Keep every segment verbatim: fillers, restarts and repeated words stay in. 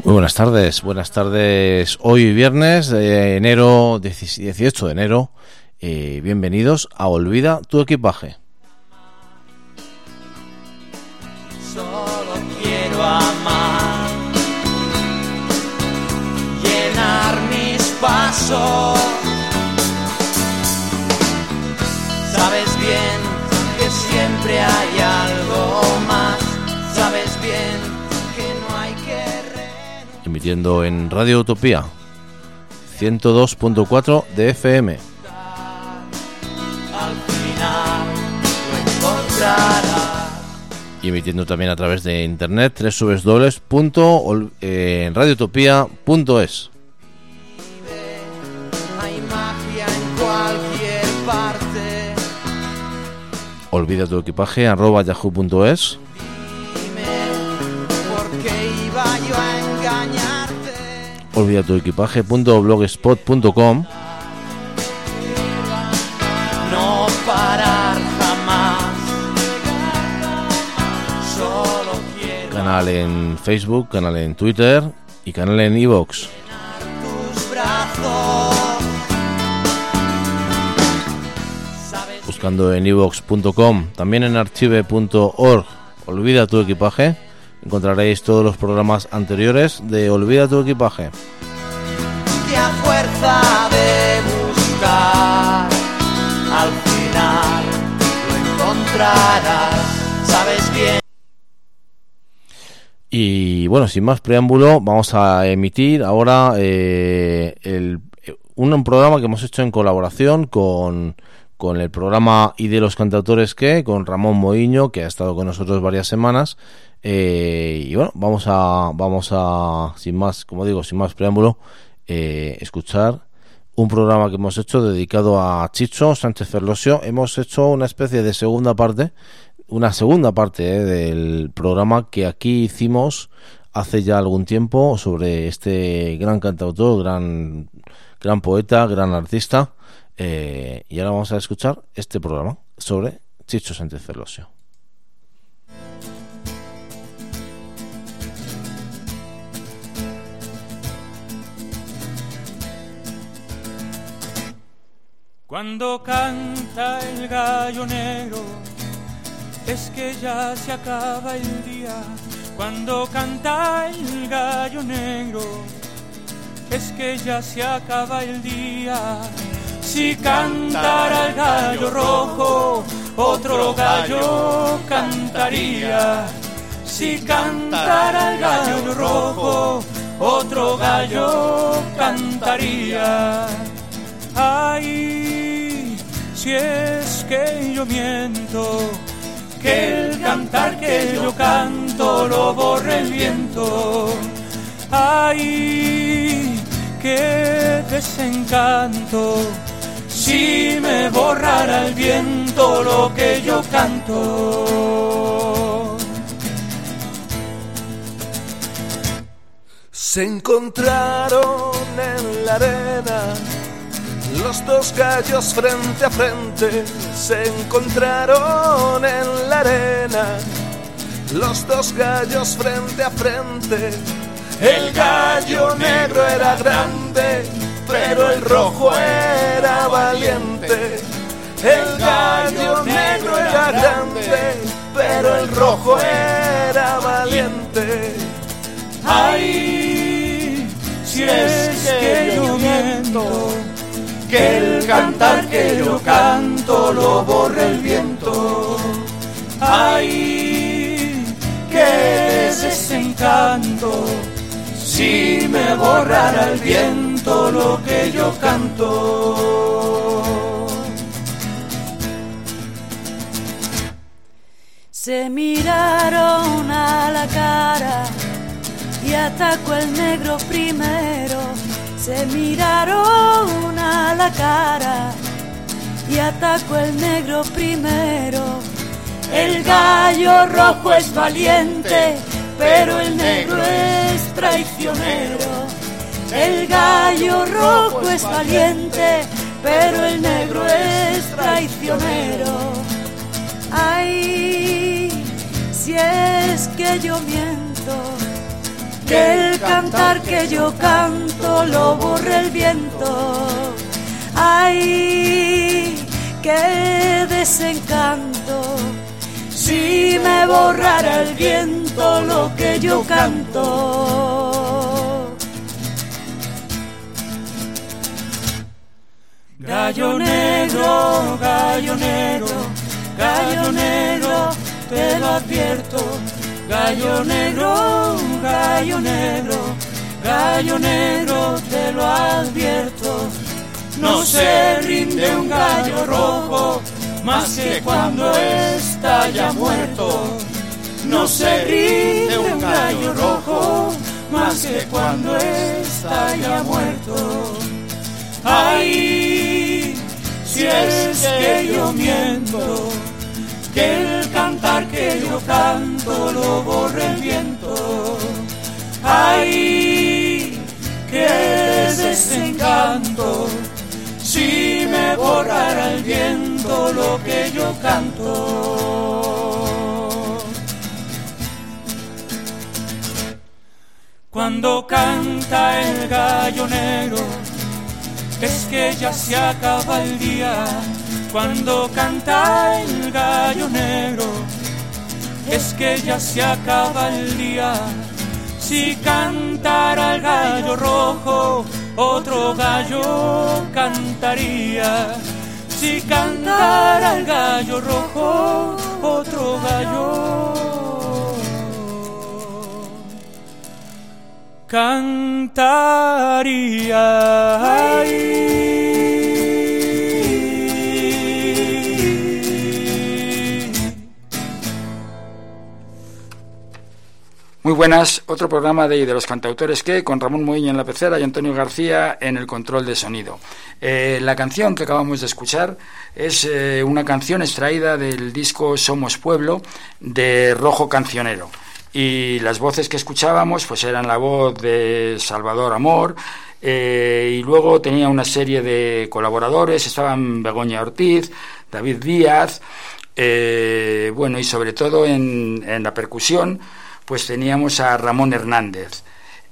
Muy buenas tardes, buenas tardes. Hoy viernes de enero, dieciocho de enero. Eh, bienvenidos a Olvida tu equipaje. Solo quiero amar, llenar mis pasos. Sabes bien que siempre hay algo más. Sabes bien que no hay que renunciar. Emitiendo en Radio Utopía ciento dos punto cuatro de F M. Al final lo encontrarás. Y emitiendo también a través de internet doble u doble u doble u punto radio utopía punto es. Hay magia en cualquier parte. Olvida tu equipaje arroba yahoo punto es. Dime por qué iba yo a engañarte. Olvida tu equipaje punto blogspot punto com. No parar jamás. Solo quiero Canal en Facebook, canal en Twitter y canal en iVoox. tus brazos. Sabes Buscando en iVoox punto com, también en archive punto org, Olvida tu equipaje, encontraréis todos los programas anteriores de Olvida tu equipaje. que a fuerza de buscar, al final lo encontrarás. Sabes bien. Y bueno, sin más preámbulo, vamos a emitir ahora eh, el, un, un programa que hemos hecho en colaboración con, con el programa Y de los cantautores que, con Ramón Moiño, que ha estado con nosotros varias semanas. Eh, y bueno, vamos a, vamos a, sin más, como digo, sin más preámbulo, eh, escuchar un programa que hemos hecho dedicado a Chicho Sánchez Ferlosio. Hemos hecho una especie de segunda parte, una segunda parte eh, del programa que aquí hicimos hace ya algún tiempo sobre este gran cantautor, gran, gran poeta, gran artista. Eh, y ahora vamos a escuchar este programa sobre Chicho Sánchez Ferlosio. Cuando canta el gallo negro, es que ya se acaba el día. Cuando canta el gallo negro, es que ya se acaba el día. Si cantara el gallo rojo, otro gallo cantaría. Si cantara el gallo rojo, otro gallo cantaría. Ay, si es que yo miento, que el cantar que yo canto lo borre el viento. Ay, qué desencanto, si me borrara el viento lo que yo canto. Se encontraron en la arena los dos gallos frente a frente. Se encontraron en la arena los dos gallos frente a frente. El gallo negro era grande, pero el rojo era valiente. El gallo negro era grande, pero el rojo era valiente. Ay, si es que yo miento, que el cantar que yo canto lo borre el viento. Ay, qué desencanto, si me borrara el viento lo que yo canto. Se miraron a la cara y atacó el negro primero. Se miraron a la cara y atacó el negro primero. El gallo rojo es valiente, pero el negro es traicionero. El gallo rojo es valiente, pero el negro es traicionero. Ay, si es que yo miento, que el cantar que yo canto lo borre el viento. Ay, qué desencanto, si me borrara el viento lo que yo canto. Gallo negro, gallo negro, gallo negro, te lo advierto. Gallo negro, gallo negro, gallo negro, te lo advierto. No se rinde un gallo rojo más que cuando está ya muerto. No se rinde un gallo rojo más que cuando está ya muerto. Ay, si es que yo miento, que el cantar que yo canto lo borre el viento. Ay, qué desencanto, si me borrara el viento lo que yo canto. Cuando canta el gallo negro, es que ya se acaba el día. Cuando canta el gallo negro, es que ya se acaba el día. Si cantara el gallo rojo, otro gallo cantaría. Si cantara el gallo rojo, otro gallo cantaría. Ay. Muy buenas, otro programa de, de los cantautores que, con Ramón Moiño en la pecera y Antonio García en el control de sonido. Eh, la canción que acabamos de escuchar es eh, una canción extraída del disco Somos Pueblo de Rojo Cancionero. Y las voces que escuchábamos pues eran la voz de Salvador Amor, eh, y luego tenía una serie de colaboradores, estaban Begoña Ortiz, David Díaz, eh, bueno, y sobre todo en, en la percusión pues teníamos a Ramón Hernández.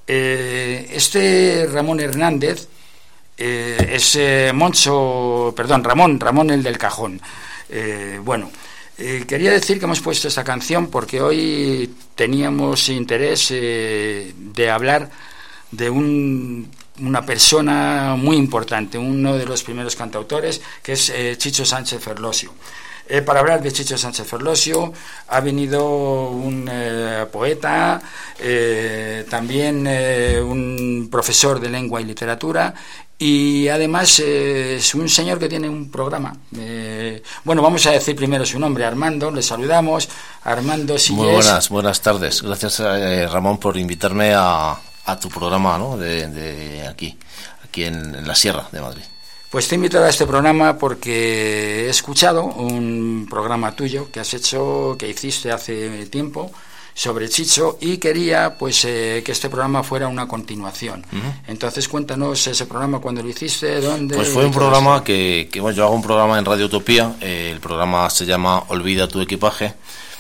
Eh, este Ramón Hernández eh, es eh, Moncho, perdón, Ramón, Ramón el del Cajón. Eh, bueno, eh, quería decir que hemos puesto esta canción porque hoy teníamos interés eh, de hablar de un, una persona muy importante, uno de los primeros cantautores, que es eh, Chicho Sánchez Ferlosio. Eh, para hablar de Chicho Sánchez Ferlosio ha venido un eh, poeta, eh, también eh, un profesor de lengua y literatura, y además eh, es un señor que tiene un programa. Eh, bueno, vamos a decir primero su nombre, Armando, le saludamos. Armando Sillés. Muy buenas, buenas tardes. Gracias, eh, Ramón, por invitarme a, a tu programa, ¿no? de, de aquí, aquí en, en la Sierra de Madrid. Pues te he invitado a este programa porque he escuchado un programa tuyo que has hecho, que hiciste hace tiempo sobre Chicho, y quería pues eh, que este programa fuera una continuación. Uh-huh. Entonces cuéntanos ese programa, cuándo lo hiciste, dónde. Pues fue un programa que, que bueno, yo hago un programa en Radio Utopía, eh, el programa se llama Olvida tu equipaje,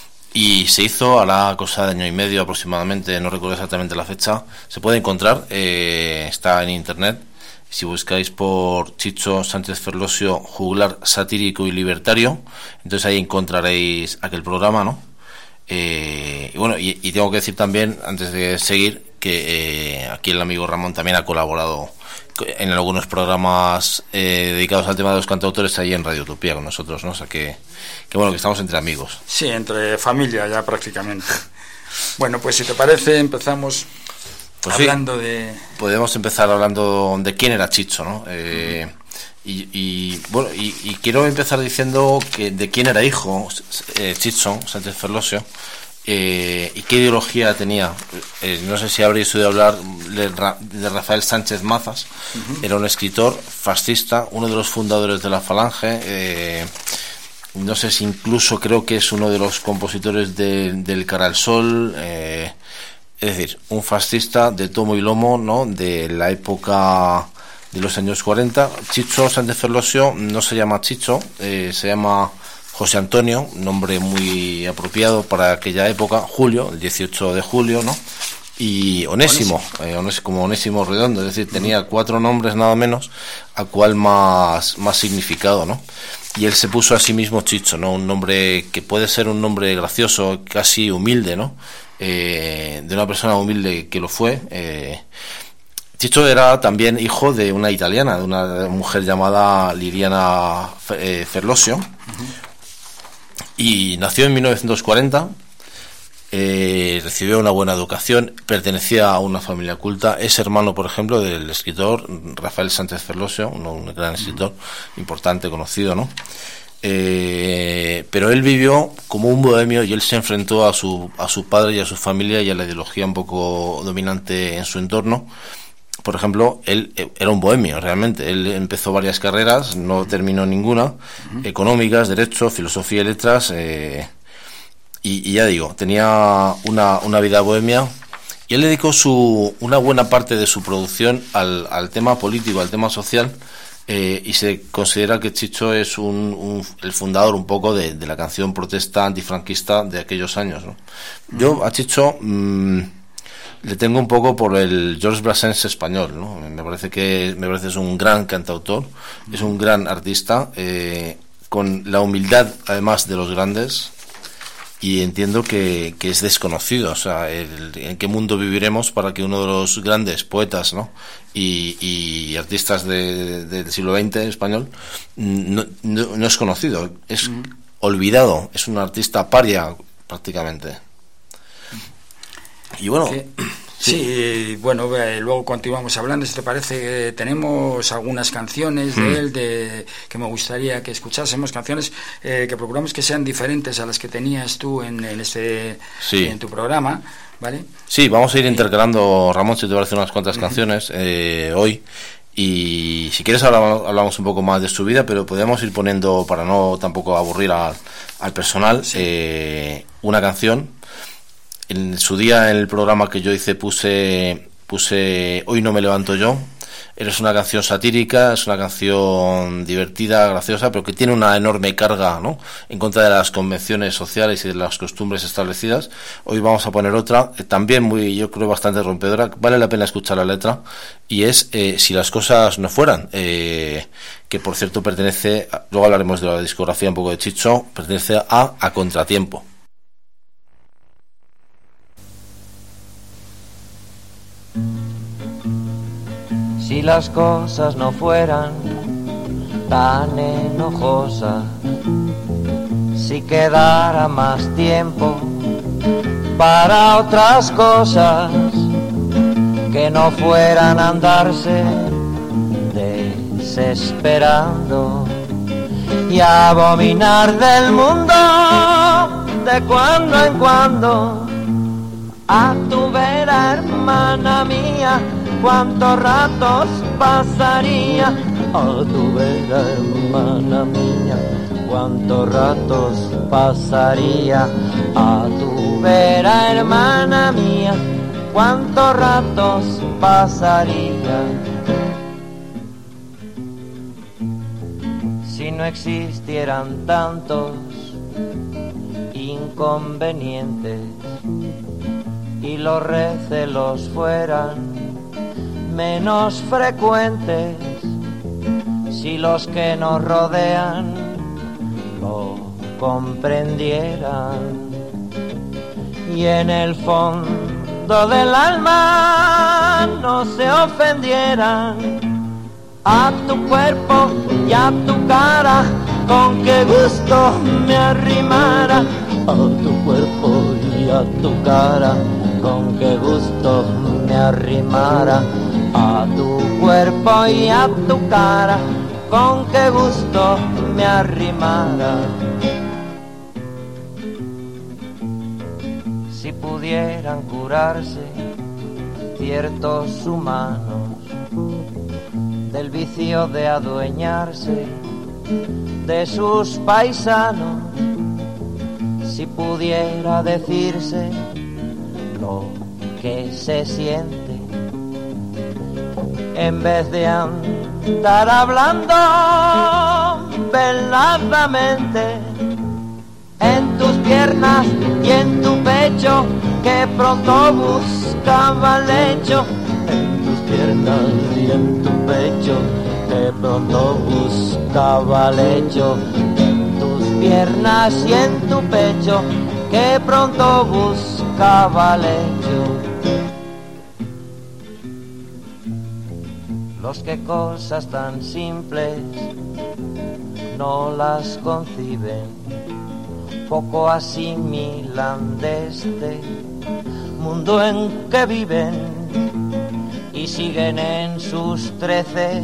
y se hizo a la cosa de año y medio aproximadamente, no recuerdo exactamente la fecha. Se puede encontrar, eh, está en internet. Si buscáis por Chicho Sánchez Ferlosio, juglar satírico y libertario, entonces ahí encontraréis aquel programa, ¿no? Eh, y bueno, y, y tengo que decir también, antes de seguir, que eh, aquí el amigo Ramón también ha colaborado en algunos programas eh, dedicados al tema de los cantautores ahí en Radio Utopía con nosotros, ¿no? O sea que, que bueno, que estamos entre amigos. Sí, entre familia ya prácticamente. Bueno, pues si te parece empezamos... Pues hablando sí, de... podemos empezar hablando de quién era Chicho, ¿no? Eh, y, y bueno, y, y quiero empezar diciendo que de quién era hijo eh, Chicho Sánchez Ferlosio, eh, y qué ideología tenía. Eh, no sé si habréis oído hablar de, de Rafael Sánchez Mazas. Uh-huh. Era un escritor fascista, uno de los fundadores de la Falange. Eh, no sé si incluso creo que es uno de los compositores de, del Cara al Sol. Eh, Es decir, un fascista de tomo y lomo, ¿no? De la época de los años cuarenta. Chicho Sánchez Ferlosio no se llama Chicho, eh, se llama José Antonio, nombre muy apropiado para aquella época. Julio, el dieciocho de julio, ¿no? y Onésimo, eh, Onés, como Onésimo Redondo, es decir, tenía cuatro nombres nada menos, a cual más, más significado, ¿no? Y él se puso a sí mismo Chicho, ¿no? Un nombre que puede ser un nombre gracioso, casi humilde, ¿no? Eh, de una persona humilde que lo fue. Eh, Chicho era también hijo de una italiana, de una mujer llamada Liriana eh, Ferlosio, uh-huh. Y nació en mil novecientos cuarenta. Eh, recibió una buena educación, pertenecía a una familia culta, es hermano, por ejemplo, del escritor Rafael Sánchez Ferlosio, un, un gran escritor, importante, conocido, ¿no? Eh, pero él vivió como un bohemio y él se enfrentó a su, a su padre y a su familia y a la ideología un poco dominante en su entorno. Por ejemplo, él era un bohemio, realmente. Él empezó varias carreras, no terminó ninguna, uh-huh. Económicas, Derecho, Filosofía y Letras, eh, Y, y ya digo, tenía una, una vida bohemia y él dedicó su, una buena parte de su producción al, al tema político, al tema social, eh, y se considera que Chicho es un, un, el fundador un poco de, de la canción protesta antifranquista de aquellos años, ¿no? Yo a Chicho mmm, le tengo un poco por el George Brassens español, ¿no? Me parece que me parece es un gran cantautor, es un gran artista, eh, con la humildad además de los grandes. Y entiendo que, que es desconocido, o sea, el, en qué mundo viviremos para que uno de los grandes poetas, ¿no? y, y artistas de, de, del siglo veinte español no, no, no es conocido, es mm. olvidado, es un artista paria prácticamente. Y bueno... ¿Qué? Sí, sí, bueno, eh, luego continuamos hablando, si te parece. Eh, tenemos algunas canciones de mm. él de, que me gustaría que escuchásemos, canciones eh, que procuramos que sean diferentes a las que tenías tú en, en, este, sí. en tu programa, ¿vale? Sí, vamos a ir intercalando, Ramón, si te parece, unas cuantas uh-huh. canciones eh, hoy. Y si quieres hablamos, hablamos un poco más de su vida, pero podemos ir poniendo, para no tampoco aburrir a, al personal, sí. eh, una canción. En su día, en el programa que yo hice, puse puse Hoy no me levanto yo. Es una canción satírica, es una canción divertida, graciosa, pero que tiene una enorme carga, ¿no?, en contra de las convenciones sociales y de las costumbres establecidas. Hoy vamos a poner otra, eh, también muy, yo creo, bastante rompedora. Vale la pena escuchar la letra, y es eh, Si las cosas no fueran, eh, que por cierto pertenece, a, luego hablaremos de la discografía un poco de Chicho, pertenece a A Contratiempo. Si las cosas no fueran tan enojosas, si quedara más tiempo para otras cosas que no fueran andarse desesperando y abominar del mundo de cuando en cuando. A tu vera, hermana mía, cuántos ratos pasaría. A tu vera, hermana mía, cuántos ratos pasaría. A tu vera, hermana mía, cuántos ratos pasaría. Si no existieran tantos inconvenientes y los recelos fueran menos frecuentes, si los que nos rodean lo comprendieran y en el fondo del alma no se ofendieran, a tu cuerpo y a tu cara con qué gusto me arrimara. A tu cuerpo y a tu cara con qué gusto me arrimara. A tu cuerpo y a tu cara con qué gusto me arrimara. Si pudieran curarse ciertos humanos del vicio de adueñarse de sus paisanos, si pudiera decirse lo que se siente, en vez de andar hablando veladamente, en tus piernas y en tu pecho que pronto buscaba lecho en tus piernas y en tu pecho, que pronto buscaba lecho en tus piernas y en tu pecho, que pronto buscaba lecho. Los que cosas tan simples no las conciben, poco asimilan de este mundo en que viven y siguen en sus trece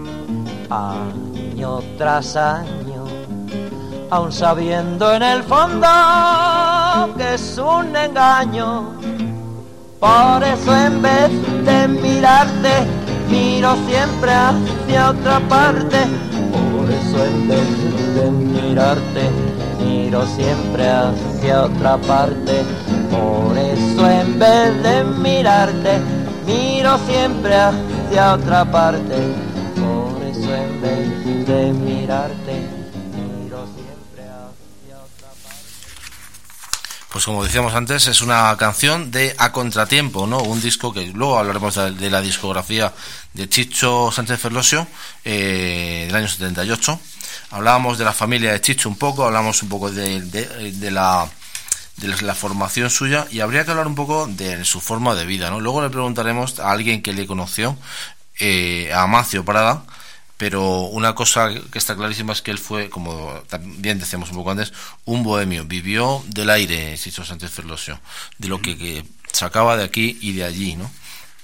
año tras año, aun sabiendo en el fondo que es un engaño. Por eso en vez de mirarte, miro siempre hacia otra parte. Por eso en vez de mirarte, miro siempre hacia otra parte. Por eso en vez de mirarte, miro siempre hacia otra parte. Por eso en vez de mirarte, miro siempre hacia otra parte. Pues como decíamos antes, es una canción de A Contratiempo, ¿no? Un disco que luego hablaremos de, de la discografía de Chicho Sánchez Ferlosio, eh, del año setenta y ocho. Hablábamos de la familia de Chicho un poco, hablamos un poco de, de, de la de la formación suya, y habría que hablar un poco de su forma de vida, ¿no? Luego le preguntaremos a alguien que le conoció, eh, a Amancio Prada, pero una cosa que está clarísima es que él fue, como también decíamos un poco antes, un bohemio. Vivió del aire, Chicho Sánchez Ferlosio, de lo que, que sacaba de aquí y de allí, ¿no?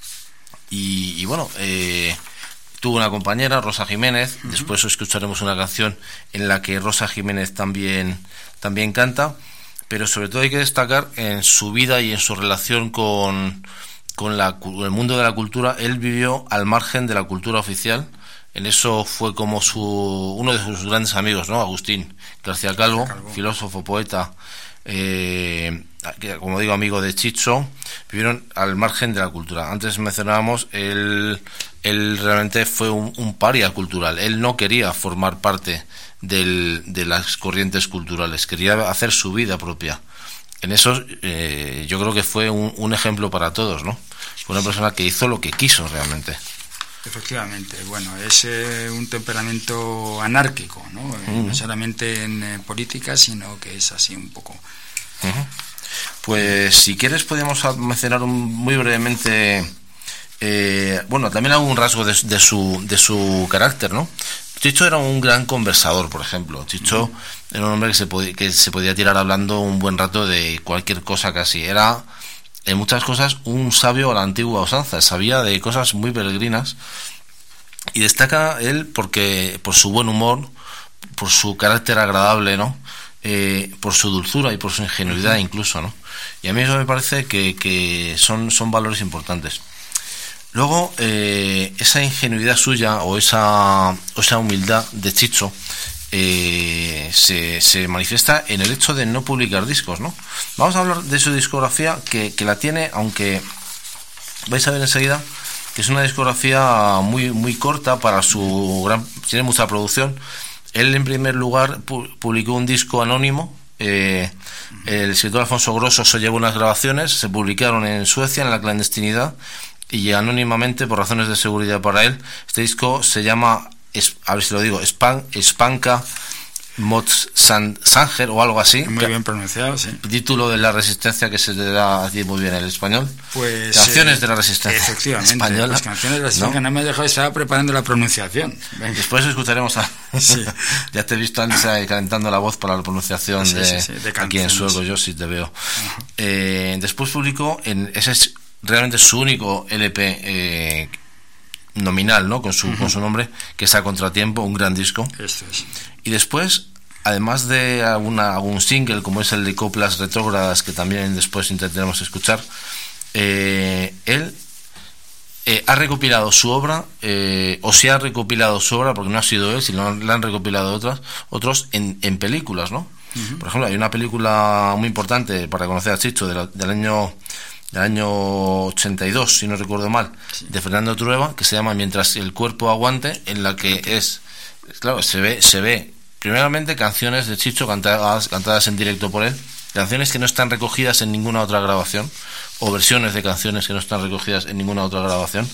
Y, y bueno, eh, tuvo una compañera, Rosa Jiménez. Uh-huh. Después escucharemos una canción en la que Rosa Jiménez también, también canta, pero sobre todo hay que destacar en su vida y en su relación con, con la, el mundo de la cultura. Él vivió al margen de la cultura oficial. En eso fue como su uno de sus grandes amigos, ¿no? Agustín García Calvo, Calvo. filósofo, poeta, eh, que, como digo, amigo de Chicho. Vivieron al margen de la cultura. Antes mencionábamos, él, él realmente fue un, un paria cultural. Él no quería formar parte del, de las corrientes culturales, quería hacer su vida propia. En eso eh, yo creo que fue un, un ejemplo para todos, ¿no? Fue una persona que hizo lo que quiso realmente. Efectivamente, bueno, es eh, un temperamento anárquico, ¿no? Uh-huh. No solamente en eh, política, sino que es así un poco. Uh-huh. Pues si quieres podemos mencionar un, muy brevemente, eh, bueno, también algún rasgo de, de su de su carácter, ¿no? Chicho era un gran conversador, por ejemplo. Chicho uh-huh. era un hombre que se podía, que se podía tirar hablando un buen rato de cualquier cosa casi. Era, en muchas cosas, un sabio a la antigua usanza. Sabía de cosas muy peregrinas, y destaca él porque por su buen humor, por su carácter agradable, ¿no? Eh, por su dulzura y por su ingenuidad incluso, ¿no? Y a mí eso me parece que, que son, son valores importantes. Luego, eh, esa ingenuidad suya o esa, o esa humildad de Chicho eh, se, se manifiesta en el hecho de no publicar discos, ¿no? Vamos a hablar de su discografía, que, que la tiene, aunque vais a ver enseguida que es una discografía muy, muy corta para su gran... tiene mucha producción. Él, en primer lugar, pu- publicó un disco anónimo. Eh, el escritor Alfonso Grosso se llevó unas grabaciones, se publicaron en Suecia en la clandestinidad y anónimamente, por razones de seguridad para él. Este disco se llama, a ver si lo digo, Span, Spanka Mot Sanger o algo así. Muy bien pronunciado, sí. Título de la resistencia, que se le da así muy bien el español. Pues Canciones eh, de la resistencia. Efectivamente. Española. Las canciones de la resistencia, ¿no? No me he dejado, estaba preparando la pronunciación. Venga. Después escucharemos a... Sí. Ya te he visto antes ahí calentando la voz para la pronunciación sí, de, sí, sí, de aquí en Sueco, yo sí te veo. Uh-huh. Eh, después publicó, en ese es realmente su único L P eh, nominal, ¿no? Con su, uh-huh. con su nombre, que es A Contratiempo, un gran disco. Esto es. Y después, además de alguna, algún single, como es el de Coplas Retrógradas, que también después intentaremos escuchar, eh, él eh, ha recopilado su obra, eh, o se ha recopilado su obra, porque no ha sido él, sino la han recopilado otras, otros en, en películas, ¿no? Uh-huh. Por ejemplo, hay una película muy importante para conocer a Chicho, de la, del año del año ochenta y dos, si no recuerdo mal, sí, de Fernando Trueba, que se llama Mientras el cuerpo aguante, en la que es, claro, se ve, se ve primeramente canciones de Chicho cantadas, cantadas en directo por él, canciones que no están recogidas en ninguna otra grabación, o versiones de canciones que no están recogidas en ninguna otra grabación,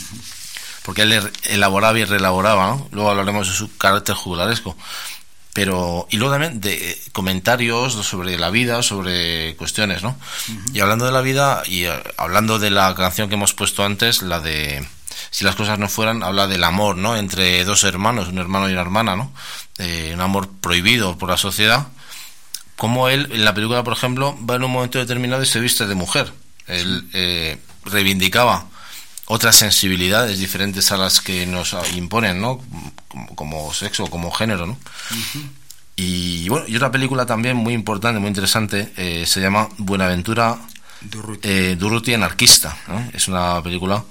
porque él elaboraba y reelaboraba, ¿no? Luego hablaremos de su carácter juglaresco. Pero, y luego también de comentarios sobre la vida, sobre cuestiones, ¿no? Uh-huh. Y hablando de la vida, y uh, hablando de la canción que hemos puesto antes, la de Si las cosas no fueran, habla del amor, ¿no? Entre dos hermanos, un hermano y una hermana, ¿no? Eh, un amor prohibido por la sociedad. Como él, en la película, por ejemplo, va en un momento determinado y se viste de mujer. Él eh, reivindicaba otras sensibilidades diferentes a las que nos imponen, ¿no? Como, como sexo, como género, ¿no? Uh-huh. Y bueno, y otra película también muy importante, muy interesante, eh, se llama Buenaventura Durruti, eh, Durruti anarquista, ¿no? Es una película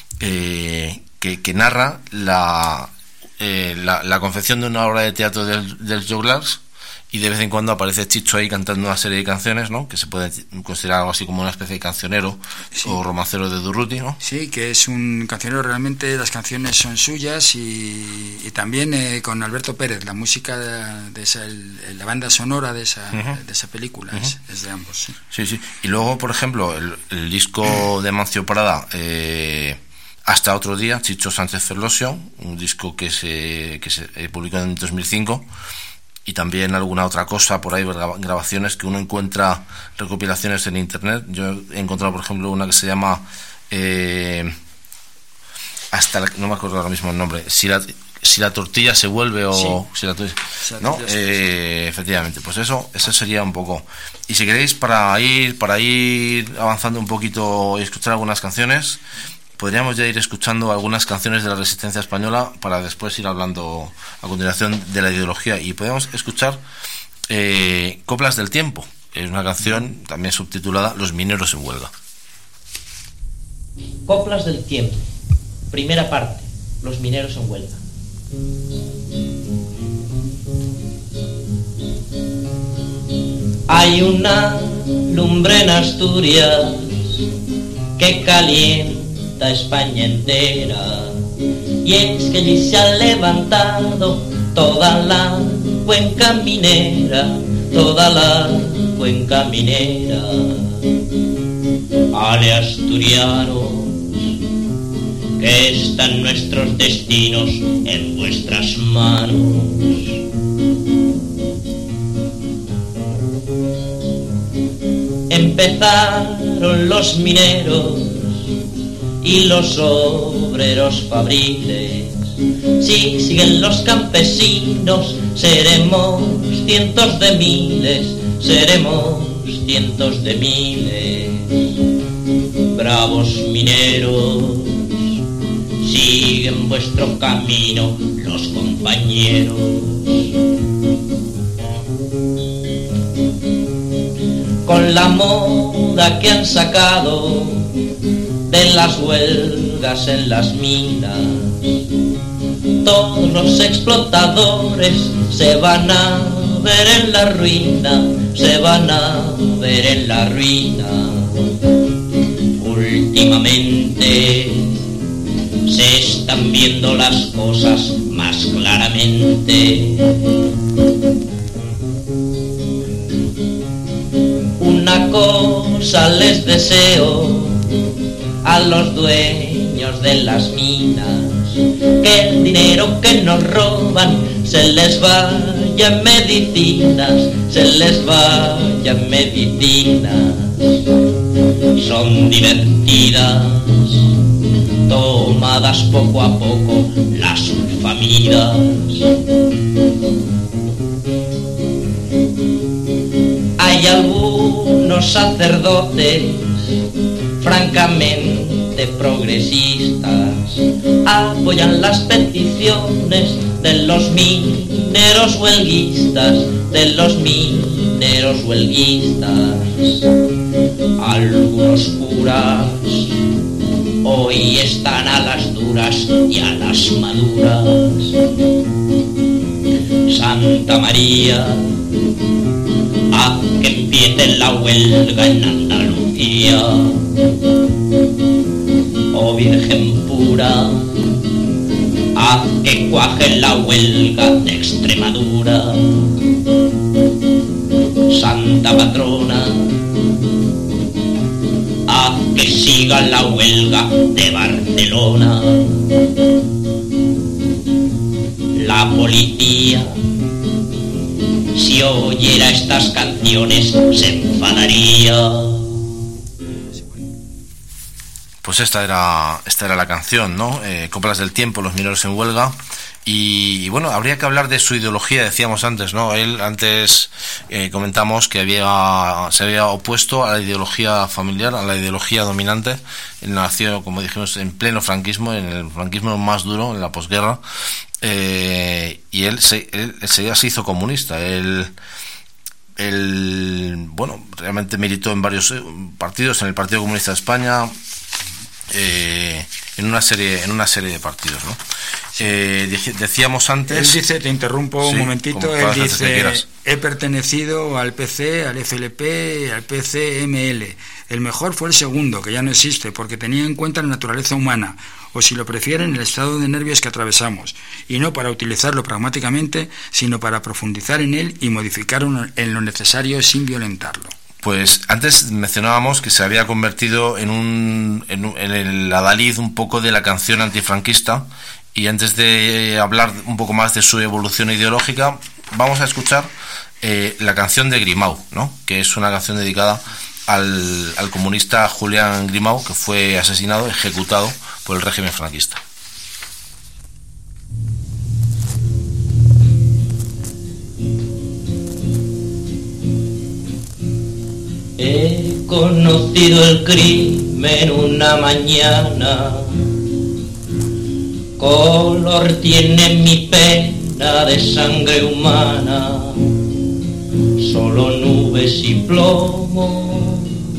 eh, que, que narra la, eh, la la confección de una obra de teatro del, del Joglars, y de vez en cuando aparece Chicho ahí cantando una serie de canciones, ¿no? Que se puede considerar algo así como una especie de cancionero, sí, o romancero de Durruti, ¿no? Sí, que es un cancionero, realmente las canciones son suyas, y, y también eh, con Alberto Pérez, la música de, de esa, el, la banda sonora de esa, uh-huh. de esa película, uh-huh. es, es de ambos. Sí. sí, sí. Y luego, por ejemplo, el, el disco de Mancio Prada, eh, Hasta otro día, Chicho Sánchez Ferlosio, un disco que se, que se eh, publicó en dos mil cinco, y también alguna otra cosa por ahí, grabaciones que uno encuentra, recopilaciones en internet. Yo he encontrado, por ejemplo, una que se llama eh, hasta la, no me acuerdo ahora mismo el nombre, si la, si la tortilla se vuelve, o sí. si la tortilla, no, eh, efectivamente, pues eso, eso sería un poco. Y si queréis, para ir para ir avanzando un poquito y escuchar algunas canciones, podríamos ya ir escuchando algunas canciones de la Resistencia Española para después ir hablando a continuación de la ideología. Y podríamos escuchar eh, Coplas del Tiempo, es una canción también subtitulada Los mineros en huelga. Coplas del Tiempo, primera parte, Los mineros en huelga. Hay una lumbre en Asturias que calienta España entera, y es que allí se ha levantado toda la cuenca minera, toda la cuenca minera. Ale, asturianos, que están nuestros destinos en vuestras manos. Empezaron los mineros y los obreros fabriles. Si siguen los campesinos, seremos cientos de miles, seremos cientos de miles. Bravos mineros, siguen vuestro camino los compañeros. Con la moda que han sacado de las huelgas en las minas, todos los explotadores se van a ver en la ruina, se van a ver en la ruina. Últimamente se están viendo las cosas más claramente. Una cosa les deseo a los dueños de las minas, que el dinero que nos roban se les vaya en medicinas, se les vaya en medicinas. Son divertidas, tomadas poco a poco las sulfamidas. Hay algunos sacerdotes francamente progresistas, apoyan las peticiones de los mineros huelguistas, de los mineros huelguistas. Algunos curas hoy están a las duras y a las maduras. Santa María, a que empiece la huelga en Andalucía. Oh Virgen pura, a que cuaje la huelga de Extremadura. Santa patrona, oiga la huelga de Barcelona. La policía, si oyera estas canciones, se enfadaría. Pues esta era esta era la canción, ¿no? Eh, Coplas del tiempo, los mineros en huelga. Y, y bueno, habría que hablar de su ideología, decíamos antes, ¿no? Él antes eh, comentamos que había se había opuesto a la ideología familiar, a la ideología dominante. Él nació, como dijimos, en pleno franquismo, en el franquismo más duro, en la posguerra. Eh, y él se, él, él se, se hizo comunista. Él, él, bueno, realmente militó en varios partidos, en el Partido Comunista de España, eh, en una serie, en una serie de partidos, ¿no? Eh, decíamos antes. Él dice, te interrumpo un sí, momentito, él dice, he pertenecido al P C, al F L P, al P C M L. El mejor fue el segundo, que ya no existe, porque tenía en cuenta la naturaleza humana, o si lo prefieren, el estado de nervios que atravesamos, y no para utilizarlo pragmáticamente, sino para profundizar en él y modificarlo en lo necesario sin violentarlo. Pues antes mencionábamos que se había convertido en un en, un, en el adalid un poco de la canción antifranquista, y antes de hablar un poco más de su evolución ideológica, vamos a escuchar eh, la canción de Grimau, ¿no? Que es una canción dedicada al, al comunista Julián Grimau, que fue asesinado, ejecutado por el régimen franquista. He conocido el crimen una mañana, color tiene mi pena de sangre humana, solo nubes y plomo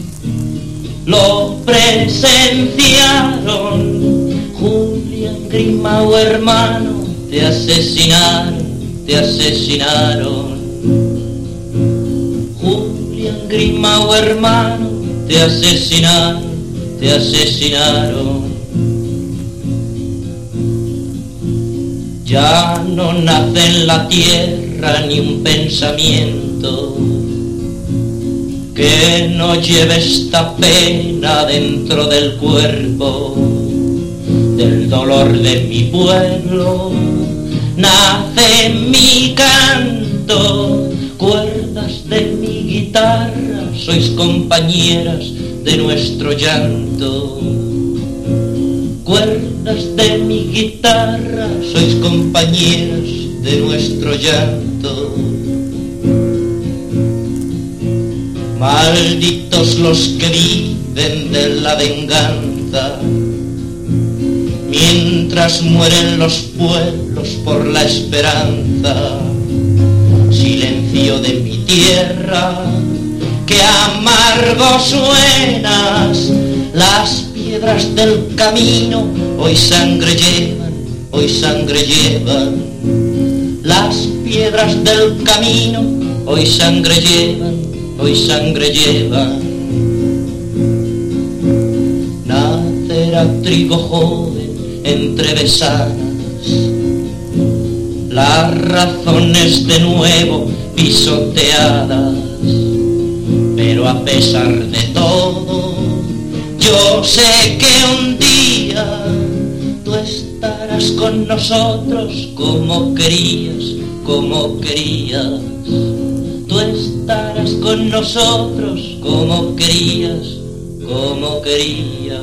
lo presenciaron. Julián Grimau, hermano, te asesinaron, te asesinaron. Julián Grimau, hermano, te asesinaron, te asesinaron. Ya no nace en la tierra ni un pensamiento que no lleve esta pena dentro del cuerpo. Del dolor de mi pueblo nace mi canto. Cuerdas de mi guitarra, sois compañeras de nuestro llanto. Cuerdas de mi guitarra, sois compañeras de nuestro llanto. Malditos los que viven de la venganza, mientras mueren los pueblos por la esperanza. Silencio de mi tierra, que amargo suenas. Las piedras del camino hoy sangre llevan, hoy sangre llevan. Las piedras del camino hoy sangre llevan, hoy sangre llevan. Nacerá trigo joven entre besanas, las razones de nuevo pisoteadas, pero a pesar de todo, yo sé que un día tú estarás con nosotros como querías, como querías. Tú estarás con nosotros como querías, como querías.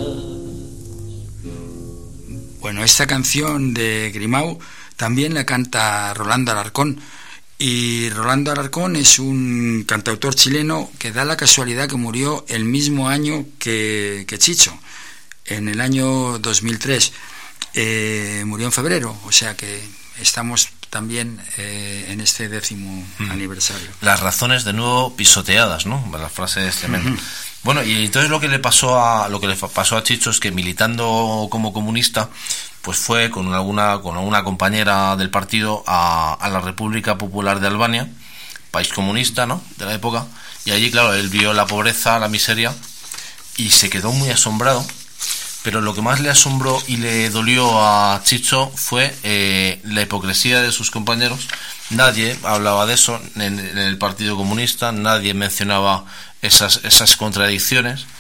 Bueno, esta canción de Grimau también la canta Rolando Alarcón, y Rolando Alarcón es un cantautor chileno que da la casualidad que murió el mismo año que, que Chicho, en el año dos mil tres. Eh, murió en febrero, o sea que estamos también eh, en este décimo mm. aniversario. Las razones de nuevo pisoteadas, ¿no? La frase es tremenda. Mm-hmm. Bueno, y entonces lo que le pasó a lo que le pasó a Chicho es que, militando como comunista, pues fue con alguna con una compañera del partido a, a la República Popular de Albania, país comunista, ¿no?, de la época, y allí, claro, él vio la pobreza, la miseria, y se quedó muy asombrado. Pero lo que más le asombró y le dolió a Chicho fue eh, la hipocresía de sus compañeros. Nadie hablaba de eso en, en el Partido Comunista, nadie mencionaba esas, esas contradicciones.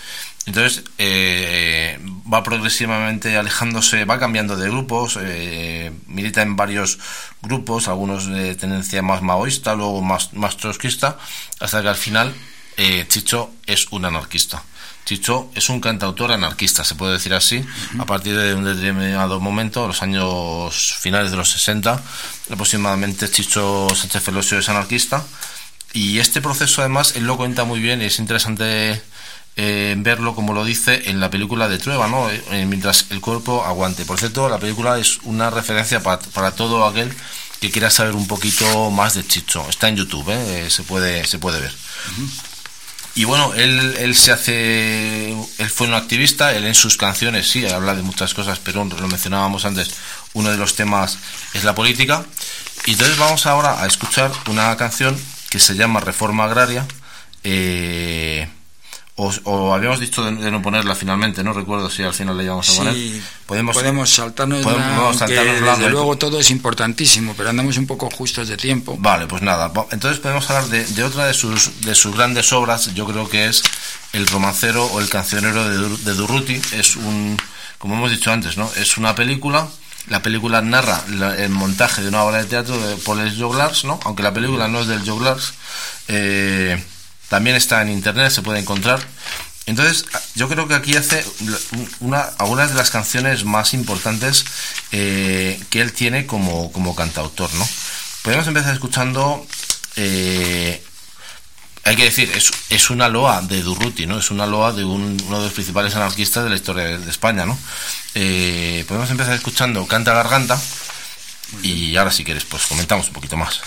Entonces eh, va progresivamente alejándose, va cambiando de grupos, eh, milita en varios grupos, algunos de tendencia más maoísta, luego más, más trotskista, hasta que al final eh, Chicho es un anarquista. Chicho es un cantautor anarquista, se puede decir así, uh-huh. A partir de un determinado momento, los años finales de los sesenta, aproximadamente Chicho Sánchez Felosio es anarquista, y este proceso además él lo cuenta muy bien y es interesante Eh, verlo, como lo dice en la película de Trueba, ¿no? Eh, mientras el cuerpo aguante. Por cierto, la película es una referencia para, para todo aquel que quiera saber un poquito más de Chicho. Está en YouTube, ¿eh? se puede se puede ver. Uh-huh. Y bueno, él él se hace, él fue un activista, él en sus canciones sí habla de muchas cosas, pero lo mencionábamos antes, uno de los temas es la política. Y entonces vamos ahora a escuchar una canción que se llama Reforma Agraria. Eh O, o habíamos dicho de, de no ponerla finalmente, no recuerdo si al final la íbamos a poner. Sí, podemos, podemos saltarnos, podemos, la, podemos saltarnos desde la, de... luego todo es importantísimo, pero andamos un poco justos de tiempo. Vale, pues nada, entonces podemos hablar de, de otra de sus de sus grandes obras. Yo creo que es El romancero o El cancionero de, de Durruti. Es un, como hemos dicho antes, ¿no? Es una película. La película narra la, el montaje de una obra de teatro de Paul Joglars, ¿no? Aunque la película no es del Joglars. Eh... También está en internet, se puede encontrar. Entonces, yo creo que aquí hace una, algunas de las canciones más importantes eh, que él tiene como, como cantautor, ¿no? Podemos empezar escuchando, eh, hay que decir, es, es una loa de Durruti, ¿no? Es una loa de un, uno de los principales anarquistas de la historia de, de España, ¿no? Eh, podemos empezar escuchando Canta Garganta y ahora si quieres, pues comentamos un poquito más.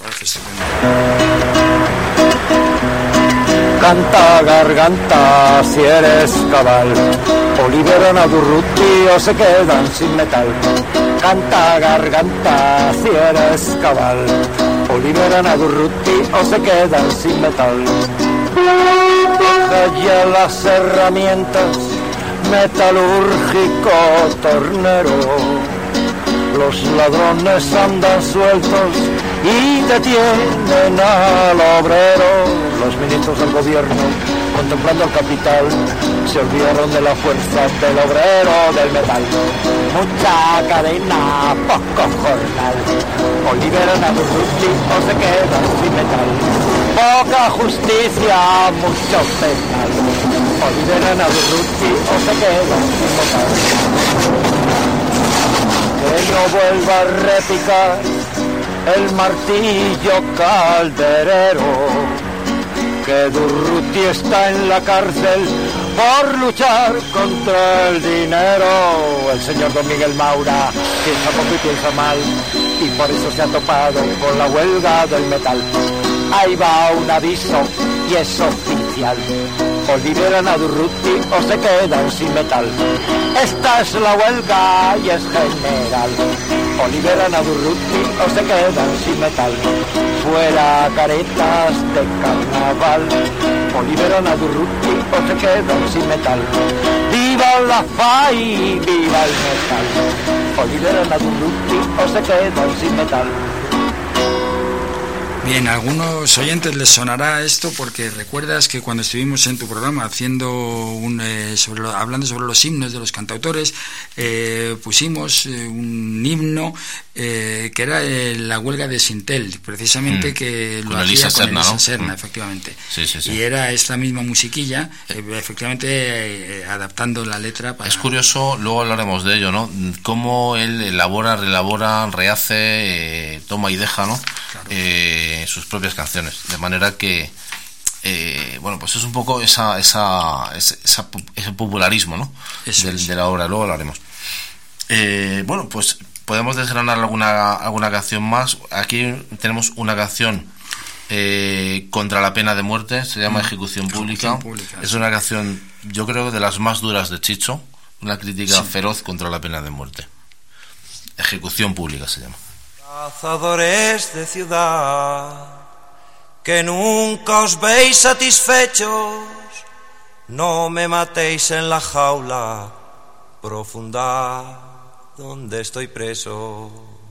Canta garganta si eres cabal, o liberan a Durruti o se quedan sin metal. Canta garganta si eres cabal, o liberan a Durruti o se quedan sin metal. Deja ya las herramientas, metalúrgico tornero. Los ladrones andan sueltos y detienen al obrero. Los ministros del gobierno, contemplando el capital, se olvidaron de la fuerza del obrero del metal. Mucha cadena, poco jornal, o liberan a Durruti o se quedan sin metal. Poca justicia, mucho penal, o liberan a Durruti o se quedan sin metal. Que no vuelva a repicar el martillo calderero, que Durruti está en la cárcel por luchar contra el dinero. El señor Don Miguel Maura piensa poco y piensa mal, y por eso se ha topado con la huelga del metal. Ahí va un aviso y es oficial: o liberan a Durruti o se quedan sin metal. Esta es la huelga y es general: o liberan a Durruti o se quedan sin metal. Fuera caretas de carnaval, o liberan a Durruti o se quedan sin metal. ¡Viva la F A I! ¡Viva el metal! O liberan a Durruti o se quedan sin metal. Bien, a algunos oyentes les sonará esto porque recuerdas que cuando estuvimos en tu programa haciendo un, eh, sobre lo, hablando sobre los himnos de los cantautores, eh, pusimos eh, un himno eh, que era eh, la huelga de Sintel, precisamente, mm. que con lo Elisa hacía Serna, con Elisa ¿no? Serna, mm. efectivamente. Sí, sí, sí. Y era esta misma musiquilla, eh, efectivamente eh, adaptando la letra para... Es curioso, luego hablaremos de ello, ¿no? Cómo él elabora, relabora, rehace, eh, toma y deja, ¿no? Claro. Eh, sus propias canciones, de manera que eh, bueno, pues es un poco esa esa, esa ese popularismo, ¿no? Del, de la obra, luego lo haremos. Eh, bueno, pues podemos desgranar alguna alguna canción más. Aquí tenemos una canción eh, contra la pena de muerte, se llama Ejecución Pública. Ejecución Pública. Es una canción, yo creo, de las más duras de Chicho, una crítica sí. feroz contra la pena de muerte. Ejecución Pública se llama. Cazadores de ciudad, que nunca os veis satisfechos, no me matéis en la jaula profunda donde estoy preso.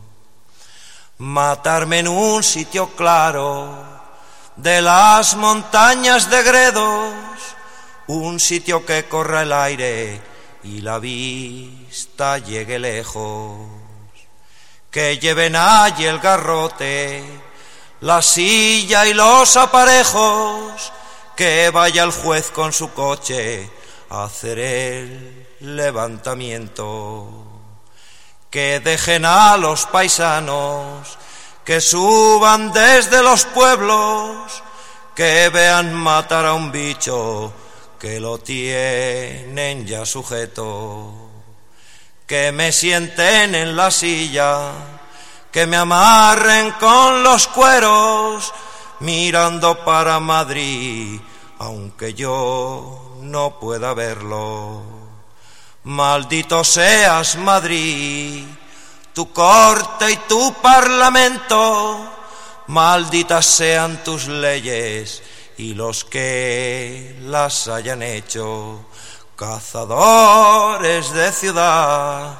Matarme en un sitio claro de las montañas de Gredos, un sitio que corra el aire y la vista llegue lejos, que lleven allí el garrote, la silla y los aparejos, que vaya el juez con su coche a hacer el levantamiento, que dejen a los paisanos que suban desde los pueblos, que vean matar a un bicho que lo tienen ya sujeto, que me sienten en la silla, que me amarren con los cueros, mirando para Madrid, aunque yo no pueda verlo. Maldito seas Madrid, tu corte y tu parlamento, malditas sean tus leyes y los que las hayan hecho, cazadores de ciudad.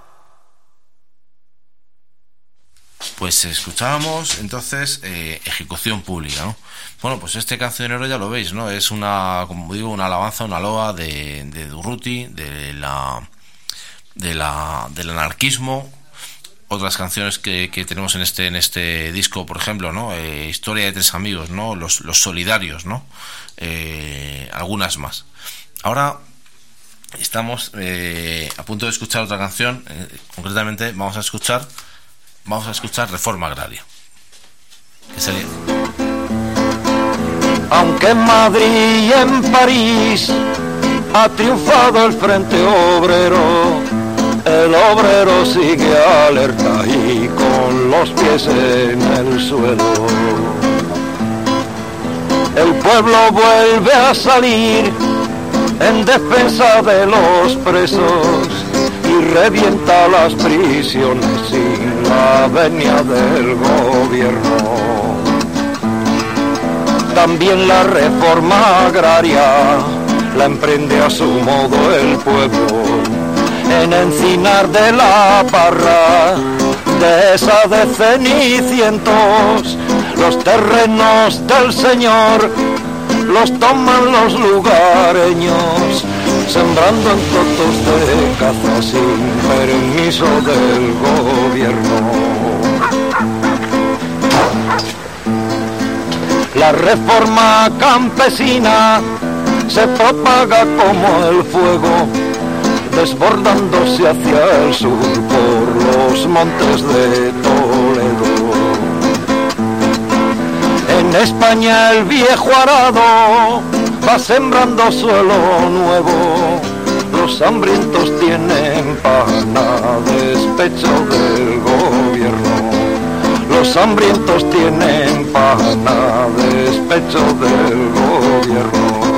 Pues escuchábamos entonces eh, Ejecución Pública, ¿no? Bueno, pues este cancionero ya lo veis, ¿no? Es una, como digo, una alabanza, una loa de, de Durruti, de la, de la, del anarquismo. Otras canciones que, que tenemos en este en este disco, por ejemplo, ¿no? Eh, Historia de tres amigos, ¿no? Los, los solidarios, ¿no? Eh, algunas más. Ahora estamos eh, a punto de escuchar otra canción. Eh, concretamente vamos a escuchar vamos a escuchar Reforma Agraria. Que salía. Aunque en Madrid y en París ha triunfado el Frente Obrero, el obrero sigue alerta y con los pies en el suelo. El pueblo vuelve a salir en defensa de los presos y revienta las prisiones sin la venia del gobierno. También la reforma agraria la emprende a su modo el pueblo, en Encinar de la Parra, de esa de Cenicientos, los terrenos del señor los toman los lugareños, sembrando en cotos de caza sin permiso del gobierno. La reforma campesina se propaga como el fuego, desbordándose hacia el sur por los montes de Toledo. En España el viejo arado va sembrando suelo nuevo, los hambrientos tienen pan a despecho del gobierno, los hambrientos tienen pan a despecho del gobierno.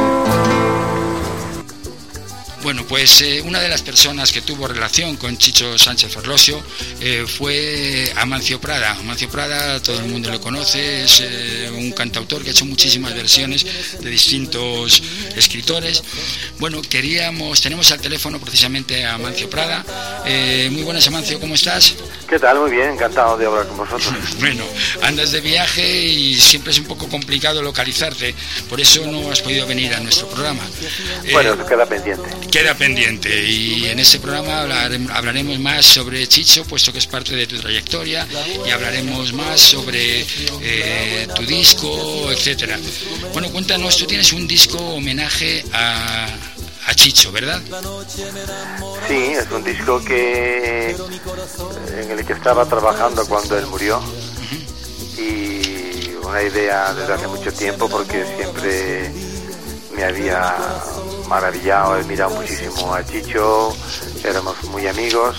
Bueno, pues eh, una de las personas que tuvo relación con Chicho Sánchez Ferlosio eh, fue Amancio Prada. Amancio Prada, todo el mundo lo conoce, es eh, un cantautor que ha hecho muchísimas versiones de distintos escritores. Bueno, queríamos, tenemos al teléfono precisamente a Amancio Prada. Eh, muy buenas, Amancio, ¿cómo estás? ¿Qué tal? Muy bien, encantado de hablar con vosotros. Bueno, andas de viaje y siempre es un poco complicado localizarte, por eso no has podido venir a nuestro programa. Bueno, eh, queda pendiente. Queda pendiente y en ese programa hablaremos más sobre Chicho, puesto que es parte de tu trayectoria, y hablaremos más sobre eh, tu disco, etcétera. Bueno, cuéntanos, tú tienes un disco homenaje a, a Chicho, ¿verdad? Sí, es un disco que en el que estaba trabajando cuando él murió, uh-huh. Y una idea desde hace mucho tiempo, porque siempre me había maravillado, he mirado muchísimo a Chicho, éramos muy amigos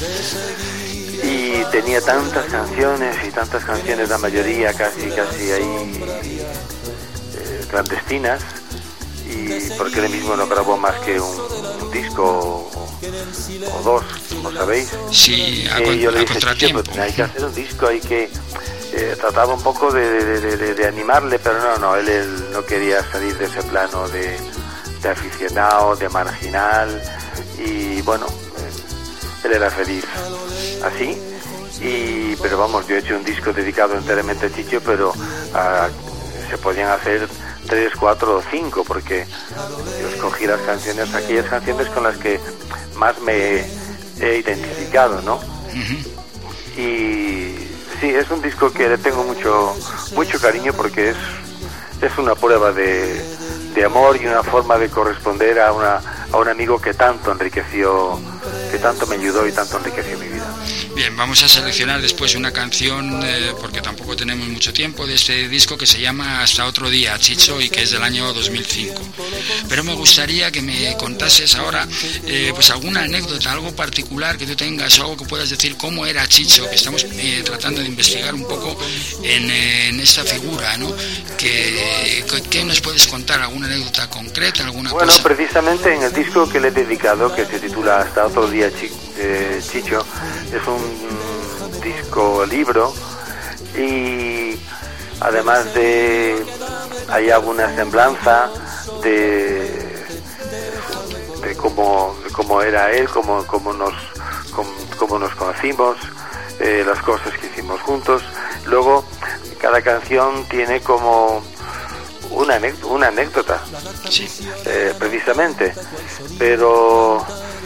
y tenía tantas canciones y tantas canciones, la mayoría casi casi ahí eh, clandestinas, y porque él mismo no grabó más que un, un disco o, o dos, como sabéis. Sí, a, eh, yo le dije, Chicho, pues, hay que hacer un disco, hay que eh, trataba un poco de, de, de, de animarle, pero no, no, él, él no quería salir de ese plano de de aficionado, de marginal, y bueno, él era feliz así, y pero vamos, yo he hecho un disco dedicado enteramente a Chicho, pero a, se podían hacer tres, cuatro o cinco, porque yo escogí las canciones, aquellas canciones con las que más me he identificado, ¿no? Uh-huh. Y sí, es un disco que le tengo mucho mucho cariño porque es es una prueba de, de amor y una forma de corresponder a una a un amigo que tanto enriqueció, que tanto me ayudó y tanto enriqueció mi vida. Bien, vamos a seleccionar después una canción, eh, porque tampoco tenemos mucho tiempo, de este disco que se llama Hasta otro día, Chicho, y que es del año dos mil cinco. Pero me gustaría que me contases ahora eh, pues alguna anécdota, algo particular que tú tengas, algo que puedas decir cómo era Chicho, que estamos eh, tratando de investigar un poco en, eh, en esta figura, ¿no? Que, ¿Qué nos puedes contar? ¿Alguna anécdota concreta? Alguna bueno, cosa? Precisamente en el disco que le he dedicado, que se titula Hasta otro día, eh, Chicho, es un disco libro y además de hay alguna semblanza de de cómo, de cómo era él, cómo, cómo nos cómo, cómo nos conocimos, eh, las cosas que hicimos juntos. Luego cada canción tiene como una anécdota, una anécdota sí. eh, precisamente, pero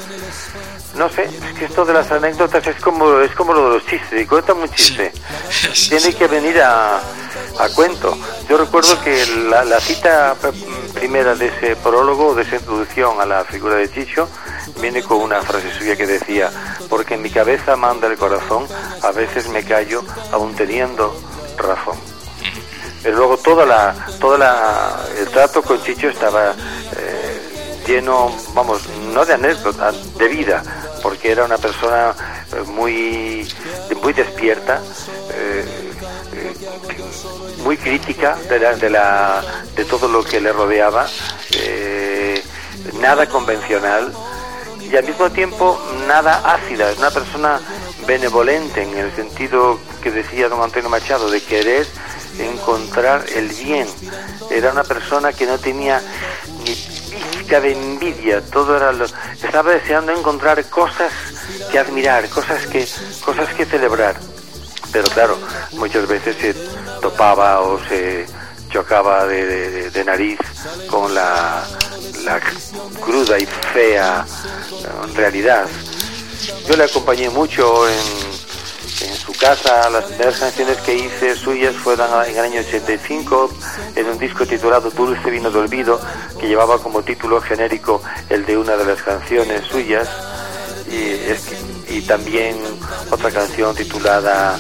no sé, es que esto de las anécdotas es como es como lo de los chistes, y cuéntame un chiste, sí. Tiene que venir a, a cuento. Yo recuerdo que la, la cita primera de ese prólogo, de esa introducción a la figura de Chicho, viene con una frase suya que decía: porque en mi cabeza manda el corazón, a veces me callo aún teniendo razón. Pero luego toda la, toda la, el trato con Chicho estaba eh, lleno, vamos, no de anécdotas, de vida, porque era una persona muy, muy despierta, eh, eh, muy crítica de la, de la, de todo lo que le rodeaba, eh, nada convencional y al mismo tiempo nada ácida. Es una persona benevolente en el sentido que decía don Antonio Machado, de querer encontrar el bien. Era una persona que no tenía ni pizca de envidia, todo era lo, estaba deseando encontrar cosas que admirar, cosas que cosas que celebrar. Pero claro, muchas veces se topaba o se chocaba de, de, de nariz con la, la cruda y fea realidad. Yo le acompañé mucho en en su casa. Las primeras canciones que hice suyas fueron en el año ochenta y cinco en un disco titulado Dulce Vino de Olvido, que llevaba como título genérico el de una de las canciones suyas, y, y también otra canción titulada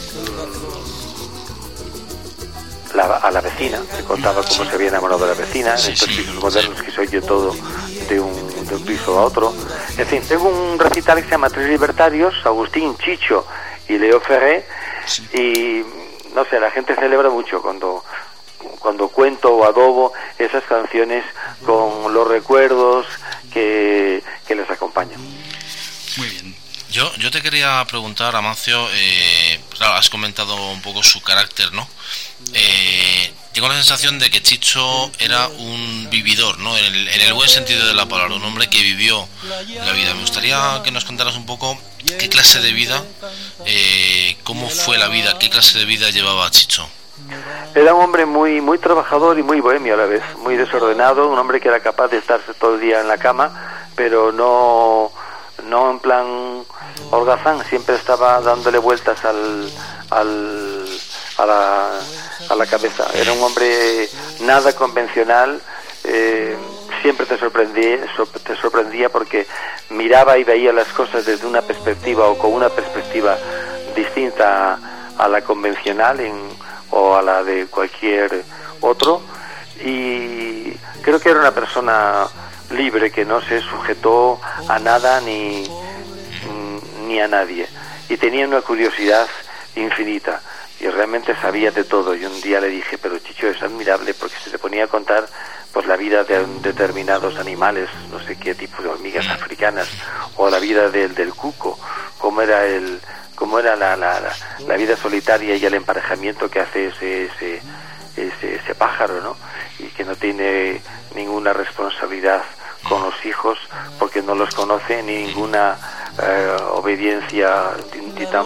la, A la vecina, que contaba cómo se había enamorado de la vecina, en estos pisos modernos que soy yo todo de un, de un piso a otro. En fin, tengo un recital que se llama Tres Libertarios, Agustín, Chicho y Leo Ferré, sí. Y no sé, la gente celebra mucho cuando cuando cuento o adobo esas canciones con los recuerdos que, que les acompañan. Muy bien. Yo, yo te quería preguntar, Amancio, eh, claro, has comentado un poco su carácter, ¿no? Eh, tengo la sensación de que Chicho era un vividor, ¿no? En el, en el buen sentido de la palabra, un hombre que vivió la vida. Me gustaría que nos contaras un poco qué clase de vida, eh, cómo fue la vida, qué clase de vida llevaba Chicho. Era un hombre muy muy trabajador y muy bohemio a la vez, muy desordenado, un hombre que era capaz de estarse todo el día en la cama, pero no no en plan holgazán, siempre estaba dándole vueltas al, al a la a la cabeza. Era un hombre nada convencional, eh, siempre te sorprendía, te sorprendía porque miraba y veía las cosas desde una perspectiva o con una perspectiva distinta a, a la convencional en, o a la de cualquier otro, y creo que era una persona libre que no se sujetó a nada ni, ni a nadie, y tenía una curiosidad infinita y realmente sabía de todo. Y un día le dije: pero Chicho, es admirable, porque se te ponía a contar pues la vida de determinados animales, no sé qué tipo de hormigas africanas, o la vida del, del cuco, cómo era el cómo era la, la, la, la vida solitaria y el emparejamiento que hace ese, ese, ese, ese pájaro, ¿no? Y que no tiene ninguna responsabilidad con los hijos porque no los conoce, ninguna eh, obediencia ni, tam,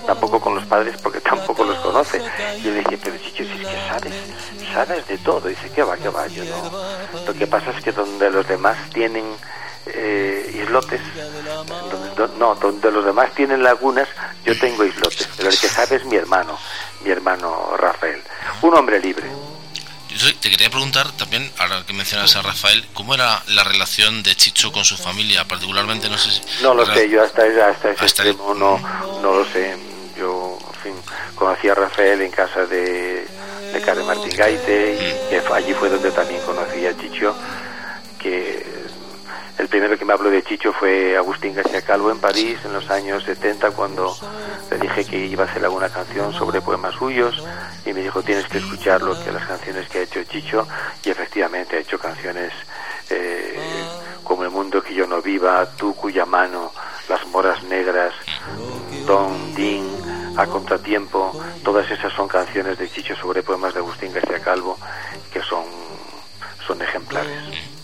tampoco con los padres porque tampoco los conoce. Y yo le dije, pero Chicho, si es que sabes, sabes de todo. Y dice, ¿qué va, qué va? Yo no. Lo que pasa es que donde los demás tienen eh, islotes, donde, no, donde los demás tienen lagunas, yo tengo islotes. Pero el que sabe es mi hermano, mi hermano Rafael. Un hombre libre. Yo te quería preguntar también, ahora que mencionas a Rafael, ¿cómo era la relación de Chicho con su familia? Particularmente, no sé si... No lo sé, yo hasta, hasta ese hasta extremo el... no, no lo sé. Yo, en fin, conocí a Rafael en casa de, de Carmen Martín Gaite, y que allí fue donde también conocí a Chicho, que... El primero que me habló de Chicho fue Agustín García Calvo en París en los años setenta, cuando le dije que iba a hacer alguna canción sobre poemas suyos, y me dijo, tienes que escuchar lo que las canciones que ha hecho Chicho, y efectivamente ha hecho canciones eh, como El mundo que yo no viva, Tú cuya mano, Las moras negras, Don Din, A contratiempo. Todas esas son canciones de Chicho sobre poemas de Agustín García Calvo que son, son ejemplares.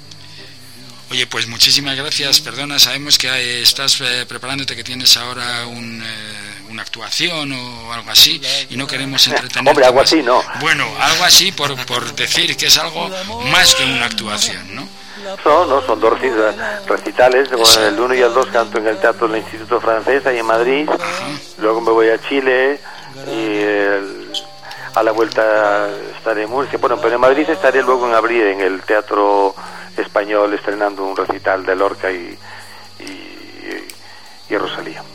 Oye, pues muchísimas gracias. Perdona, sabemos que hay, estás eh, preparándote, que tienes ahora un, eh, una actuación o algo así, y no queremos entretenerte. Hombre, algo así, ¿no? Bueno, algo así por, por decir que es algo más que una actuación, ¿no? No, no, son dos recitales. Bueno, el uno y el dos canto en el Teatro del Instituto Francés, ahí en Madrid. Ajá. Luego me voy a Chile y el, a la vuelta estaré en Murcia. Bueno, pero en Madrid estaré luego en abril en el Teatro Español estrenando un recital de Lorca y, y, y Rosalía.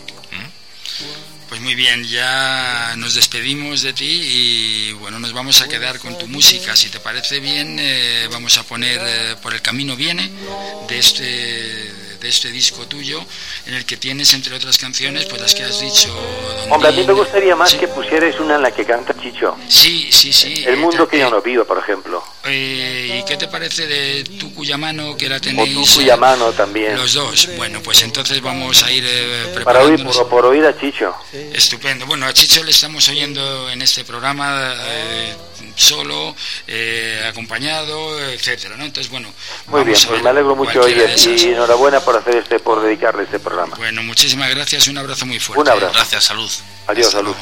Pues muy bien, ya nos despedimos de ti y bueno, nos vamos a quedar con tu música. Si te parece bien, eh, vamos a poner eh, Por el camino viene, de este, de este disco tuyo, en el que tienes, entre otras canciones, pues las que has dicho. Hombre, a mí me gustaría más, ¿sí?, que pusierais una en la que canta Chicho. Sí, sí, sí. El mundo eh, que yo no vivo, por ejemplo. Eh, ¿Y qué te parece de Tú cuya mano, que la tenéis? O Tú cuya mano también. Los dos. Bueno, pues entonces vamos a ir eh, preparándonos. Para oír, por, por oír a Chicho. Estupendo. Bueno, a Chicho le estamos oyendo en este programa eh, solo, eh, acompañado, etcétera, ¿no? Entonces, bueno. Muy bien, pues me alegro mucho, oye, y enhorabuena por hacer este, por dedicarle este programa. Bueno, muchísimas gracias, un abrazo muy fuerte. Un abrazo. Gracias, salud. Adiós, Hasta salud.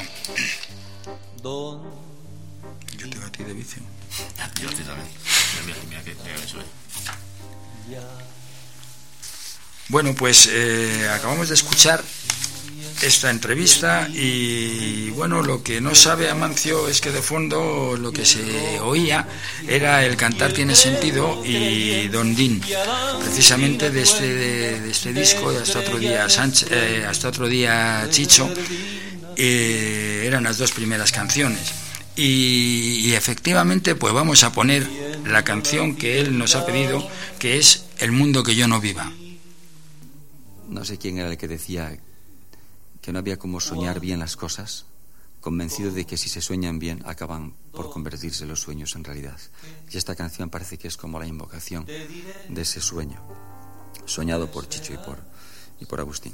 Luego. Yo tengo a ti de vicio. Yo a ti también. Mira, mira, mira, mira, mira, mira. Bueno, pues eh, acabamos de escuchar esta entrevista y bueno, lo que no sabe Amancio es que de fondo lo que se oía era El cantar tiene sentido y Don Din, precisamente de este, de, de este disco de Hasta otro día, Sánchez, eh, Hasta otro día Chicho, eh, eran las dos primeras canciones. Y, y efectivamente pues vamos a poner la canción que él nos ha pedido, que es El mundo que yo no viva. No sé quién era el que decía que no había como soñar bien las cosas, convencido de que si se sueñan bien acaban por convertirse los sueños en realidad. Y esta canción parece que es como la invocación de ese sueño soñado por Chicho y por, y por Agustín.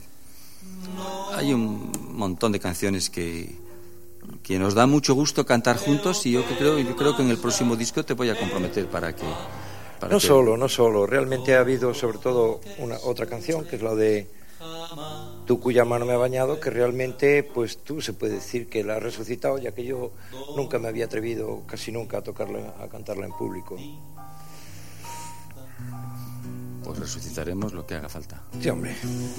Hay un montón de canciones que, que nos da mucho gusto cantar juntos, y yo creo, yo creo que en el próximo disco te voy a comprometer para que... Para no que... solo, no solo, realmente ha habido sobre todo una otra canción, que es la de Tú cuya mano me ha bañado, que realmente pues tú se puede decir que la has resucitado, ya que yo nunca me había atrevido casi nunca a tocarla, a cantarla en público. Pues resucitaremos lo que haga falta. Sí, hombre.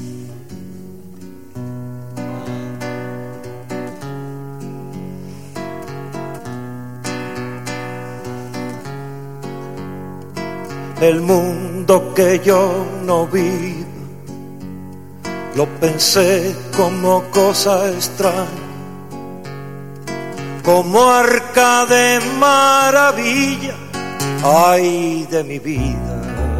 El mundo que yo no vi, lo pensé como cosa extraña, como arca de maravilla, ay de mi vida.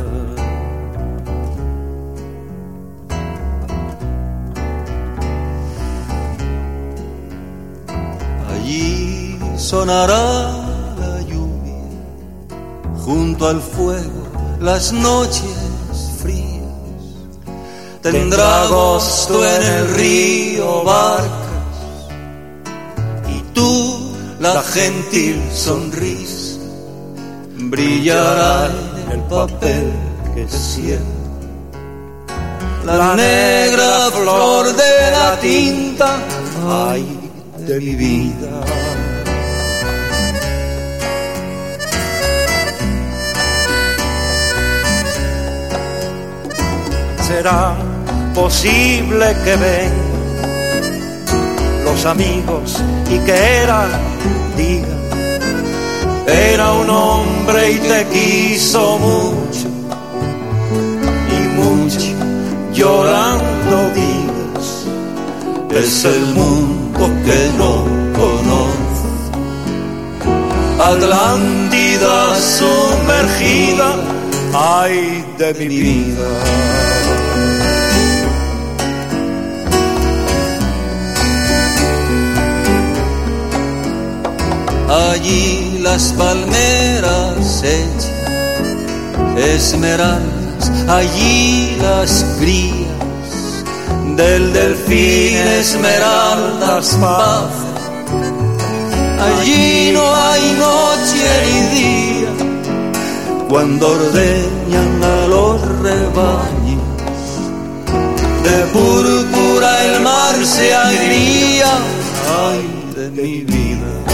Allí sonará la lluvia, junto al fuego las noches frías. Tendrá agosto en el río barcas, y tú, la gentil sonrisa, brillará en el papel que cierra. La negra flor de la tinta, ay, de mi vida. Será posible que vengan los amigos y que era, diga, era un hombre y te quiso mucho, y mucho llorando digas, es el mundo que no conoce. Atlántida sumergida, ay de mi vida. Allí las palmeras echan esmeraldas, allí las crías del delfín esmeraldas paz. Allí no hay noche ni día cuando ordeñan a los rebaños. De púrpura el mar se agría, ay de mi vida.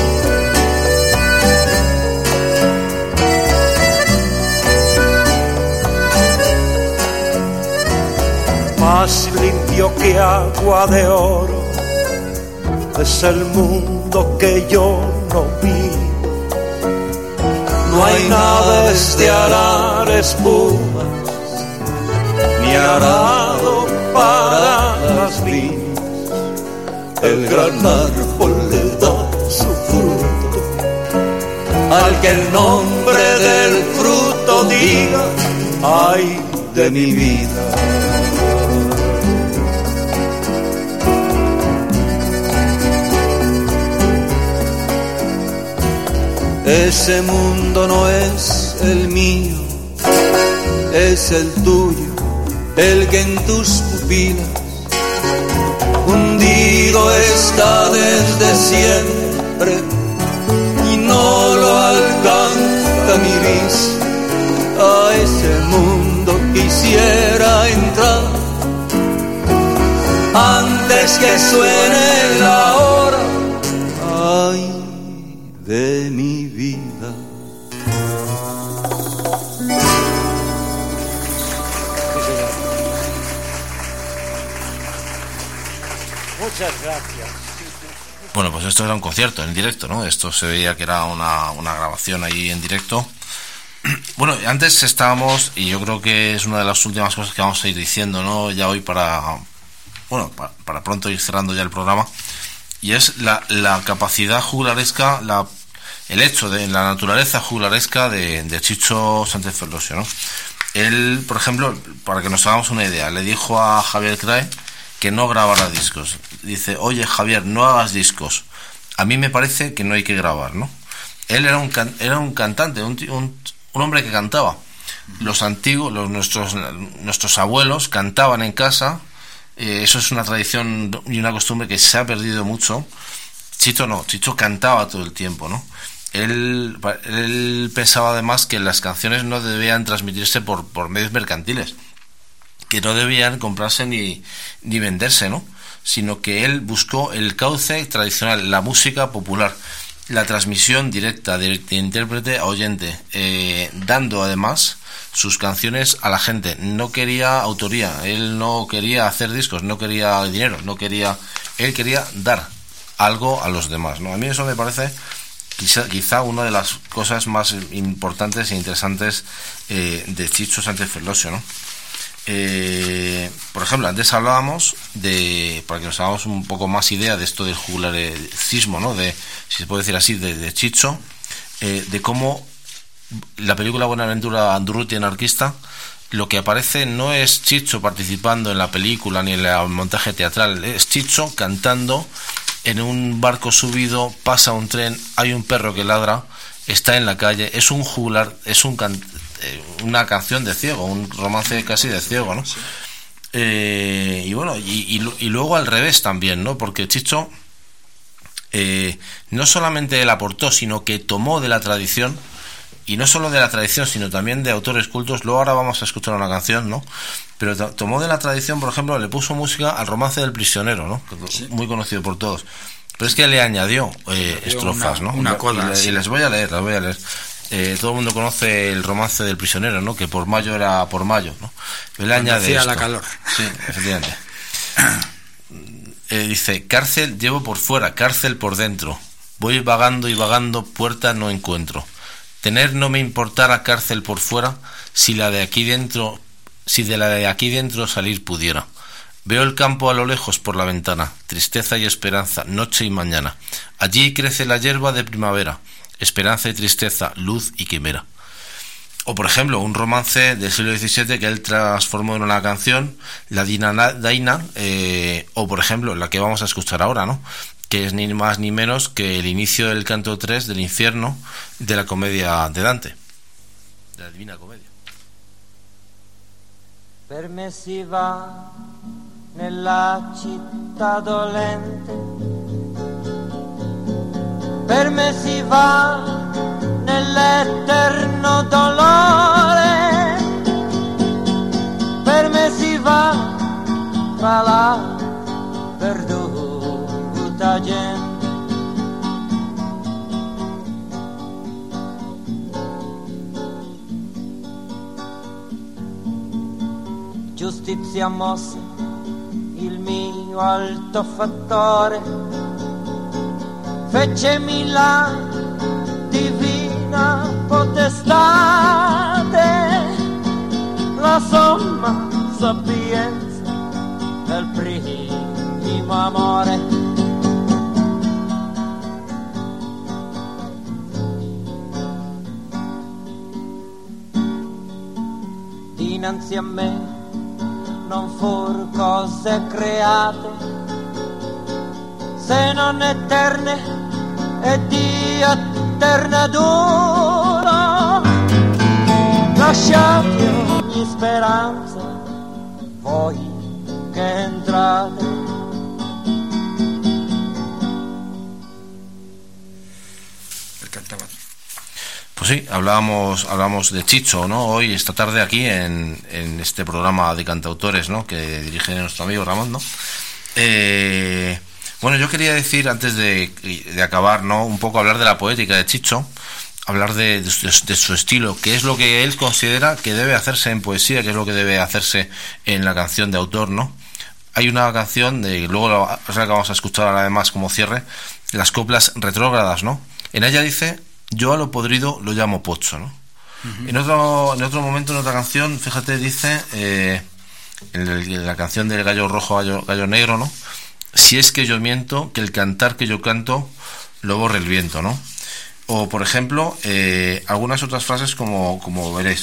Más limpio que agua de oro es el mundo que yo no vi. No hay naves de arar espumas, ni arado para las viñas. El gran árbol le da su fruto al que el nombre del fruto diga, ay de mi vida. Ese mundo no es el mío, es el tuyo, el que en tus pupilas hundido está desde siempre y no lo alcanza mi vista. A ese mundo quisiera entrar antes que suene la hora, ay de mi vida. Muchas gracias. Bueno, pues esto era un concierto en directo, ¿no? Esto se veía que era una, una grabación ahí en directo. Bueno, antes estábamos, y yo creo que es una de las últimas cosas que vamos a ir diciendo, ¿no? Ya hoy para, bueno, para, para pronto ir cerrando ya el programa, y es la, la capacidad juglaresca, la, el hecho de la naturaleza juglaresca de, de Chicho Sánchez Ferlosio, ¿no? Él, por ejemplo, para que nos hagamos una idea, le dijo a Javier Crae que no grabara discos. Dice, oye Javier, no hagas discos, a mí me parece que no hay que grabar, ¿no? Él era un, can, era un cantante, un, un, un hombre que cantaba. Los antiguos, los, nuestros, nuestros abuelos cantaban en casa. Eh, eso es una tradición y una costumbre que se ha perdido mucho. Chicho no, Chicho cantaba todo el tiempo, ¿no? Él, él pensaba además que las canciones no debían transmitirse por, por medios mercantiles, que no debían comprarse ni, ni venderse, ¿no? Sino que él buscó el cauce tradicional, la música popular, la transmisión directa de, de intérprete a oyente, eh, dando además sus canciones a la gente. No quería autoría, él no quería hacer discos, no quería dinero, no quería, él quería dar algo a los demás, ¿no? A mí eso me parece quizá, quizá una de las cosas más importantes e interesantes eh, de Chicho Sánchez Ferlosio, ¿no? Eh, por ejemplo, antes hablábamos de, para que nos hagamos un poco más idea de esto del juglarecismo, ¿no? De, si se puede decir así, de, de Chicho, eh, de cómo la película Buenaventura Andurruti anarquista, lo que aparece no es Chicho participando en la película ni en el montaje teatral, es Chicho cantando en un barco subido, pasa un tren, hay un perro que ladra, está en la calle, es un juglar, es un can, eh, una canción de ciego, un romance casi de ciego, ¿no? Eh, y bueno, y, y, y luego al revés también, ¿no? Porque Chicho eh, no solamente él aportó, sino que tomó de la tradición, y no solo de la tradición, sino también de autores cultos. Luego ahora vamos a escuchar una canción, ¿no? Pero tomó de la tradición, por ejemplo, le puso música al Romance del Prisionero, ¿no? Sí. Muy conocido por todos. Pero es que le añadió eh, estrofas, una, ¿no? Una coda. Y, le, sí. y les voy a leer, las voy a leer. Eh, todo el mundo conoce el romance del prisionero, ¿no? Que por mayo era por mayo, ¿no? Pero le añade hacía esto. la calor. Sí, efectivamente. eh, dice, cárcel llevo por fuera, cárcel por dentro. Voy vagando y vagando, puerta no encuentro. Tener no me importara cárcel por fuera, si la de aquí dentro, si de la de aquí dentro salir pudiera. Veo el campo a lo lejos por la ventana, tristeza y esperanza, noche y mañana. Allí crece la hierba de primavera, esperanza y tristeza, luz y quimera. O por ejemplo, un romance del siglo diecisiete que él transformó en una canción, la Dina Daina, eh, o por ejemplo, la que vamos a escuchar ahora, ¿no? Que es ni más ni menos que el inicio del canto tres del infierno de la comedia de Dante, de la Divina Comedia. Per me si va nella città dolente, per me si va nell'eterno dolore, per me si va fra la perduta gente. Giustizia mosse il mio alto fattore, fecemi la divina potestate, la somma sapienza del primo amore. Dinanzi a me non fur cose create, se non eterne e di eterna dura, lasciate ogni speranza voi che entrate. El cantaba. Pues sí, hablábamos, hablábamos de Chicho, ¿no? Hoy, esta tarde, aquí en, en este programa de cantautores, ¿no? Que dirige nuestro amigo Ramón, ¿no? Eh, bueno, yo quería decir, antes de, de acabar, ¿no? Un poco hablar de la poética de Chicho, hablar de, de, su, de su estilo, qué es lo que él considera que debe hacerse en poesía, qué es lo que debe hacerse en la canción de autor, ¿no? Hay una canción, de luego la, la que vamos a escuchar además como cierre, las coplas retrógradas, ¿no? En ella dice... Yo a lo podrido lo llamo pocho, ¿no? Uh-huh. En otro en otro momento, en otra canción, fíjate, dice, eh, en, el, en la canción del gallo rojo, gallo, gallo negro, ¿no? Si es que yo miento, que el cantar que yo canto lo borre el viento, ¿no? O, por ejemplo, eh, algunas otras frases como, como veréis.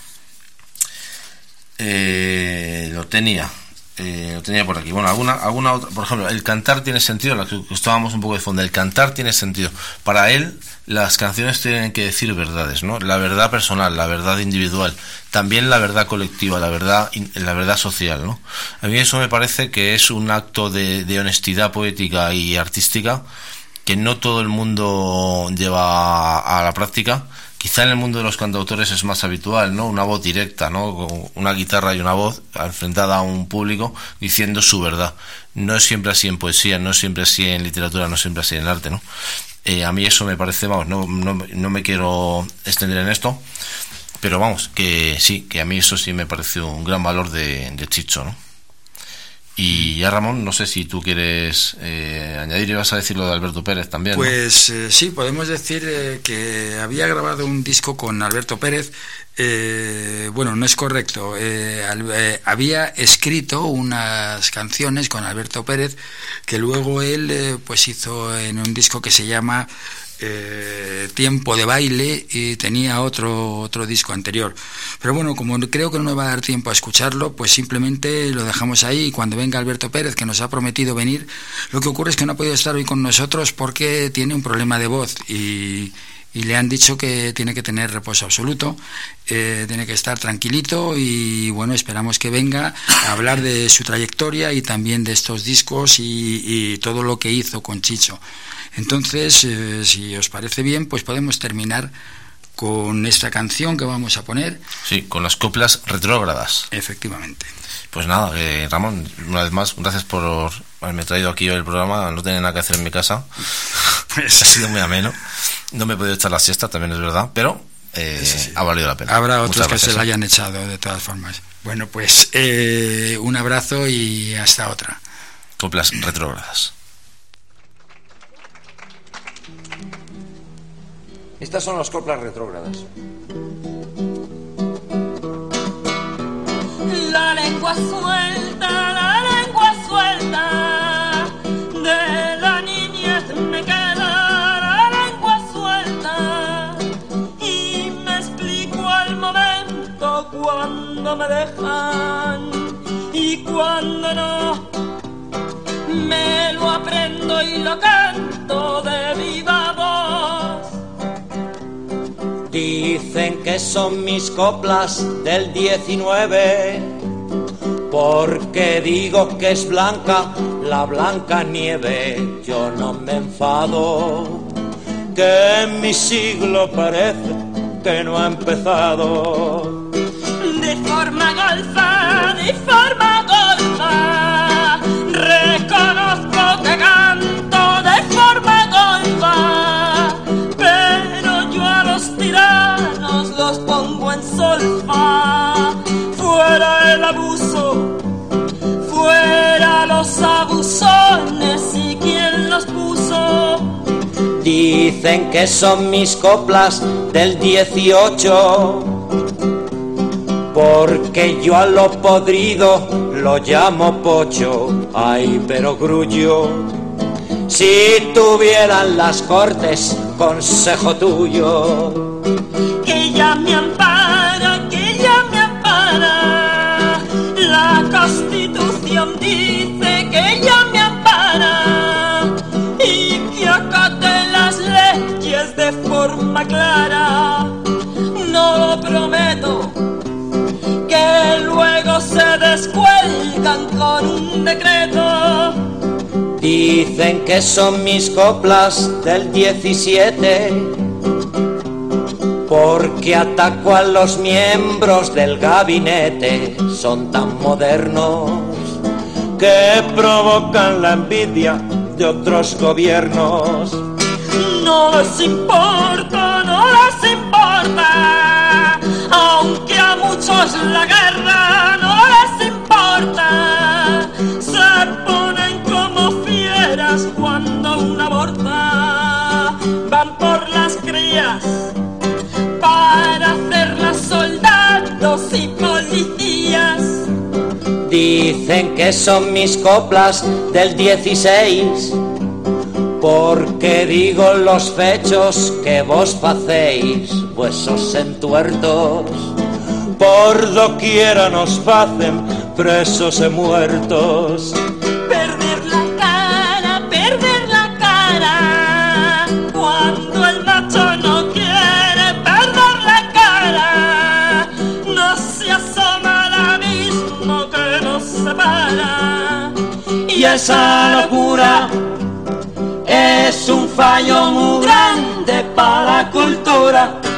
Eh, lo tenía... Eh, lo tenía por aquí. Bueno, alguna, alguna otra, por ejemplo, el cantar tiene sentido, la que estábamos un poco de fondo, el cantar tiene sentido. Para él, las canciones tienen que decir verdades, ¿no? La verdad personal, la verdad individual, también la verdad colectiva, la verdad, la verdad social, ¿no? A mí eso me parece que es un acto de, de honestidad poética y artística que no todo el mundo lleva a, a la práctica. Quizá en el mundo de los cantautores es más habitual, ¿no? Una voz directa, ¿no? Con una guitarra y una voz enfrentada a un público diciendo su verdad. No es siempre así en poesía, no es siempre así en literatura, no es siempre así en el arte, ¿no? Eh, a mí eso me parece, vamos, no, no, no me quiero extender en esto, pero vamos, que sí, que a mí eso sí me pareció un gran valor de, de Chicho, ¿no? Y ya, Ramón, no sé si tú quieres eh, añadir, y vas a decir lo de Alberto Pérez también, ¿no? Pues eh, sí, podemos decir eh, que había grabado un disco con Alberto Pérez. Eh, bueno, no es correcto. Eh, al, eh, había escrito unas canciones con Alberto Pérez que luego él eh, pues hizo en un disco que se llama Eh, Tiempo de Baile, y tenía otro otro disco anterior. Pero bueno, como creo que no nos va a dar tiempo a escucharlo, pues simplemente lo dejamos ahí, y cuando venga Alberto Pérez, que nos ha prometido venir, lo que ocurre es que no ha podido estar hoy con nosotros porque tiene un problema de voz y, y le han dicho que tiene que tener reposo absoluto, eh, tiene que estar tranquilito, y bueno, esperamos que venga a hablar de su trayectoria y también de estos discos y, y todo lo que hizo con Chicho. Entonces, eh, si os parece bien, pues podemos terminar con esta canción que vamos a poner. Sí, con las coplas retrógradas. Efectivamente. Pues nada, eh, Ramón, una vez más, gracias por haberme traído aquí hoy el programa. No tenía nada que hacer en mi casa. Pues ha sido muy ameno. No me he podido echar la siesta, también es verdad, pero eh, sí, sí. ha valido la pena. Habrá otros que se la hayan echado, de todas formas. Bueno, pues eh, un abrazo y hasta otra. Coplas retrógradas. Estas son las coplas retrógradas. La lengua suelta, la lengua suelta, de la niñez me queda la lengua suelta, y me explico al momento cuando me dejan y cuando no, me lo aprendo y lo canto de viva voz. Dicen que son mis coplas del diecinueve, porque digo que es blanca la blanca nieve. Yo no me enfado, que en mi siglo parece que no ha empezado. De forma golfa, de forma golfa, reconozco que canto de forma golfa, pero yo a los tiranos los pongo en solfa. Fuera el abuso, fuera los abusones y quién los puso. Dicen que son mis coplas del dieciocho, porque yo a lo podrido lo llamo pocho. Ay, pero grullo, si tuvieran las cortes consejo tuyo. Que ya me ampara, que ya me ampara, la Constitución dice que ya me ampara, y que acate las leyes de forma clara. No lo prometo, que luego se descuelgan con un decreto. Dicen que son mis coplas del diecisiete, porque ataco a los miembros del gabinete. Son tan modernos que provocan la envidia de otros gobiernos. No les importa, no les importa, aunque a muchos la guerra no les importa. Se ponen como fieras cuando una aborta, van por las crías para hacerlas soldados y policías. Dicen que son mis coplas del dieciséis, porque digo los fechos que vos facéis. Vuesos entuertos por doquiera nos facen presos e muertos. Perder la cara, perder la cara, cuando el macho no quiere perder la cara, no se asoma al abismo que nos separa. Y esa locura es un fallo muy grande para la cultura.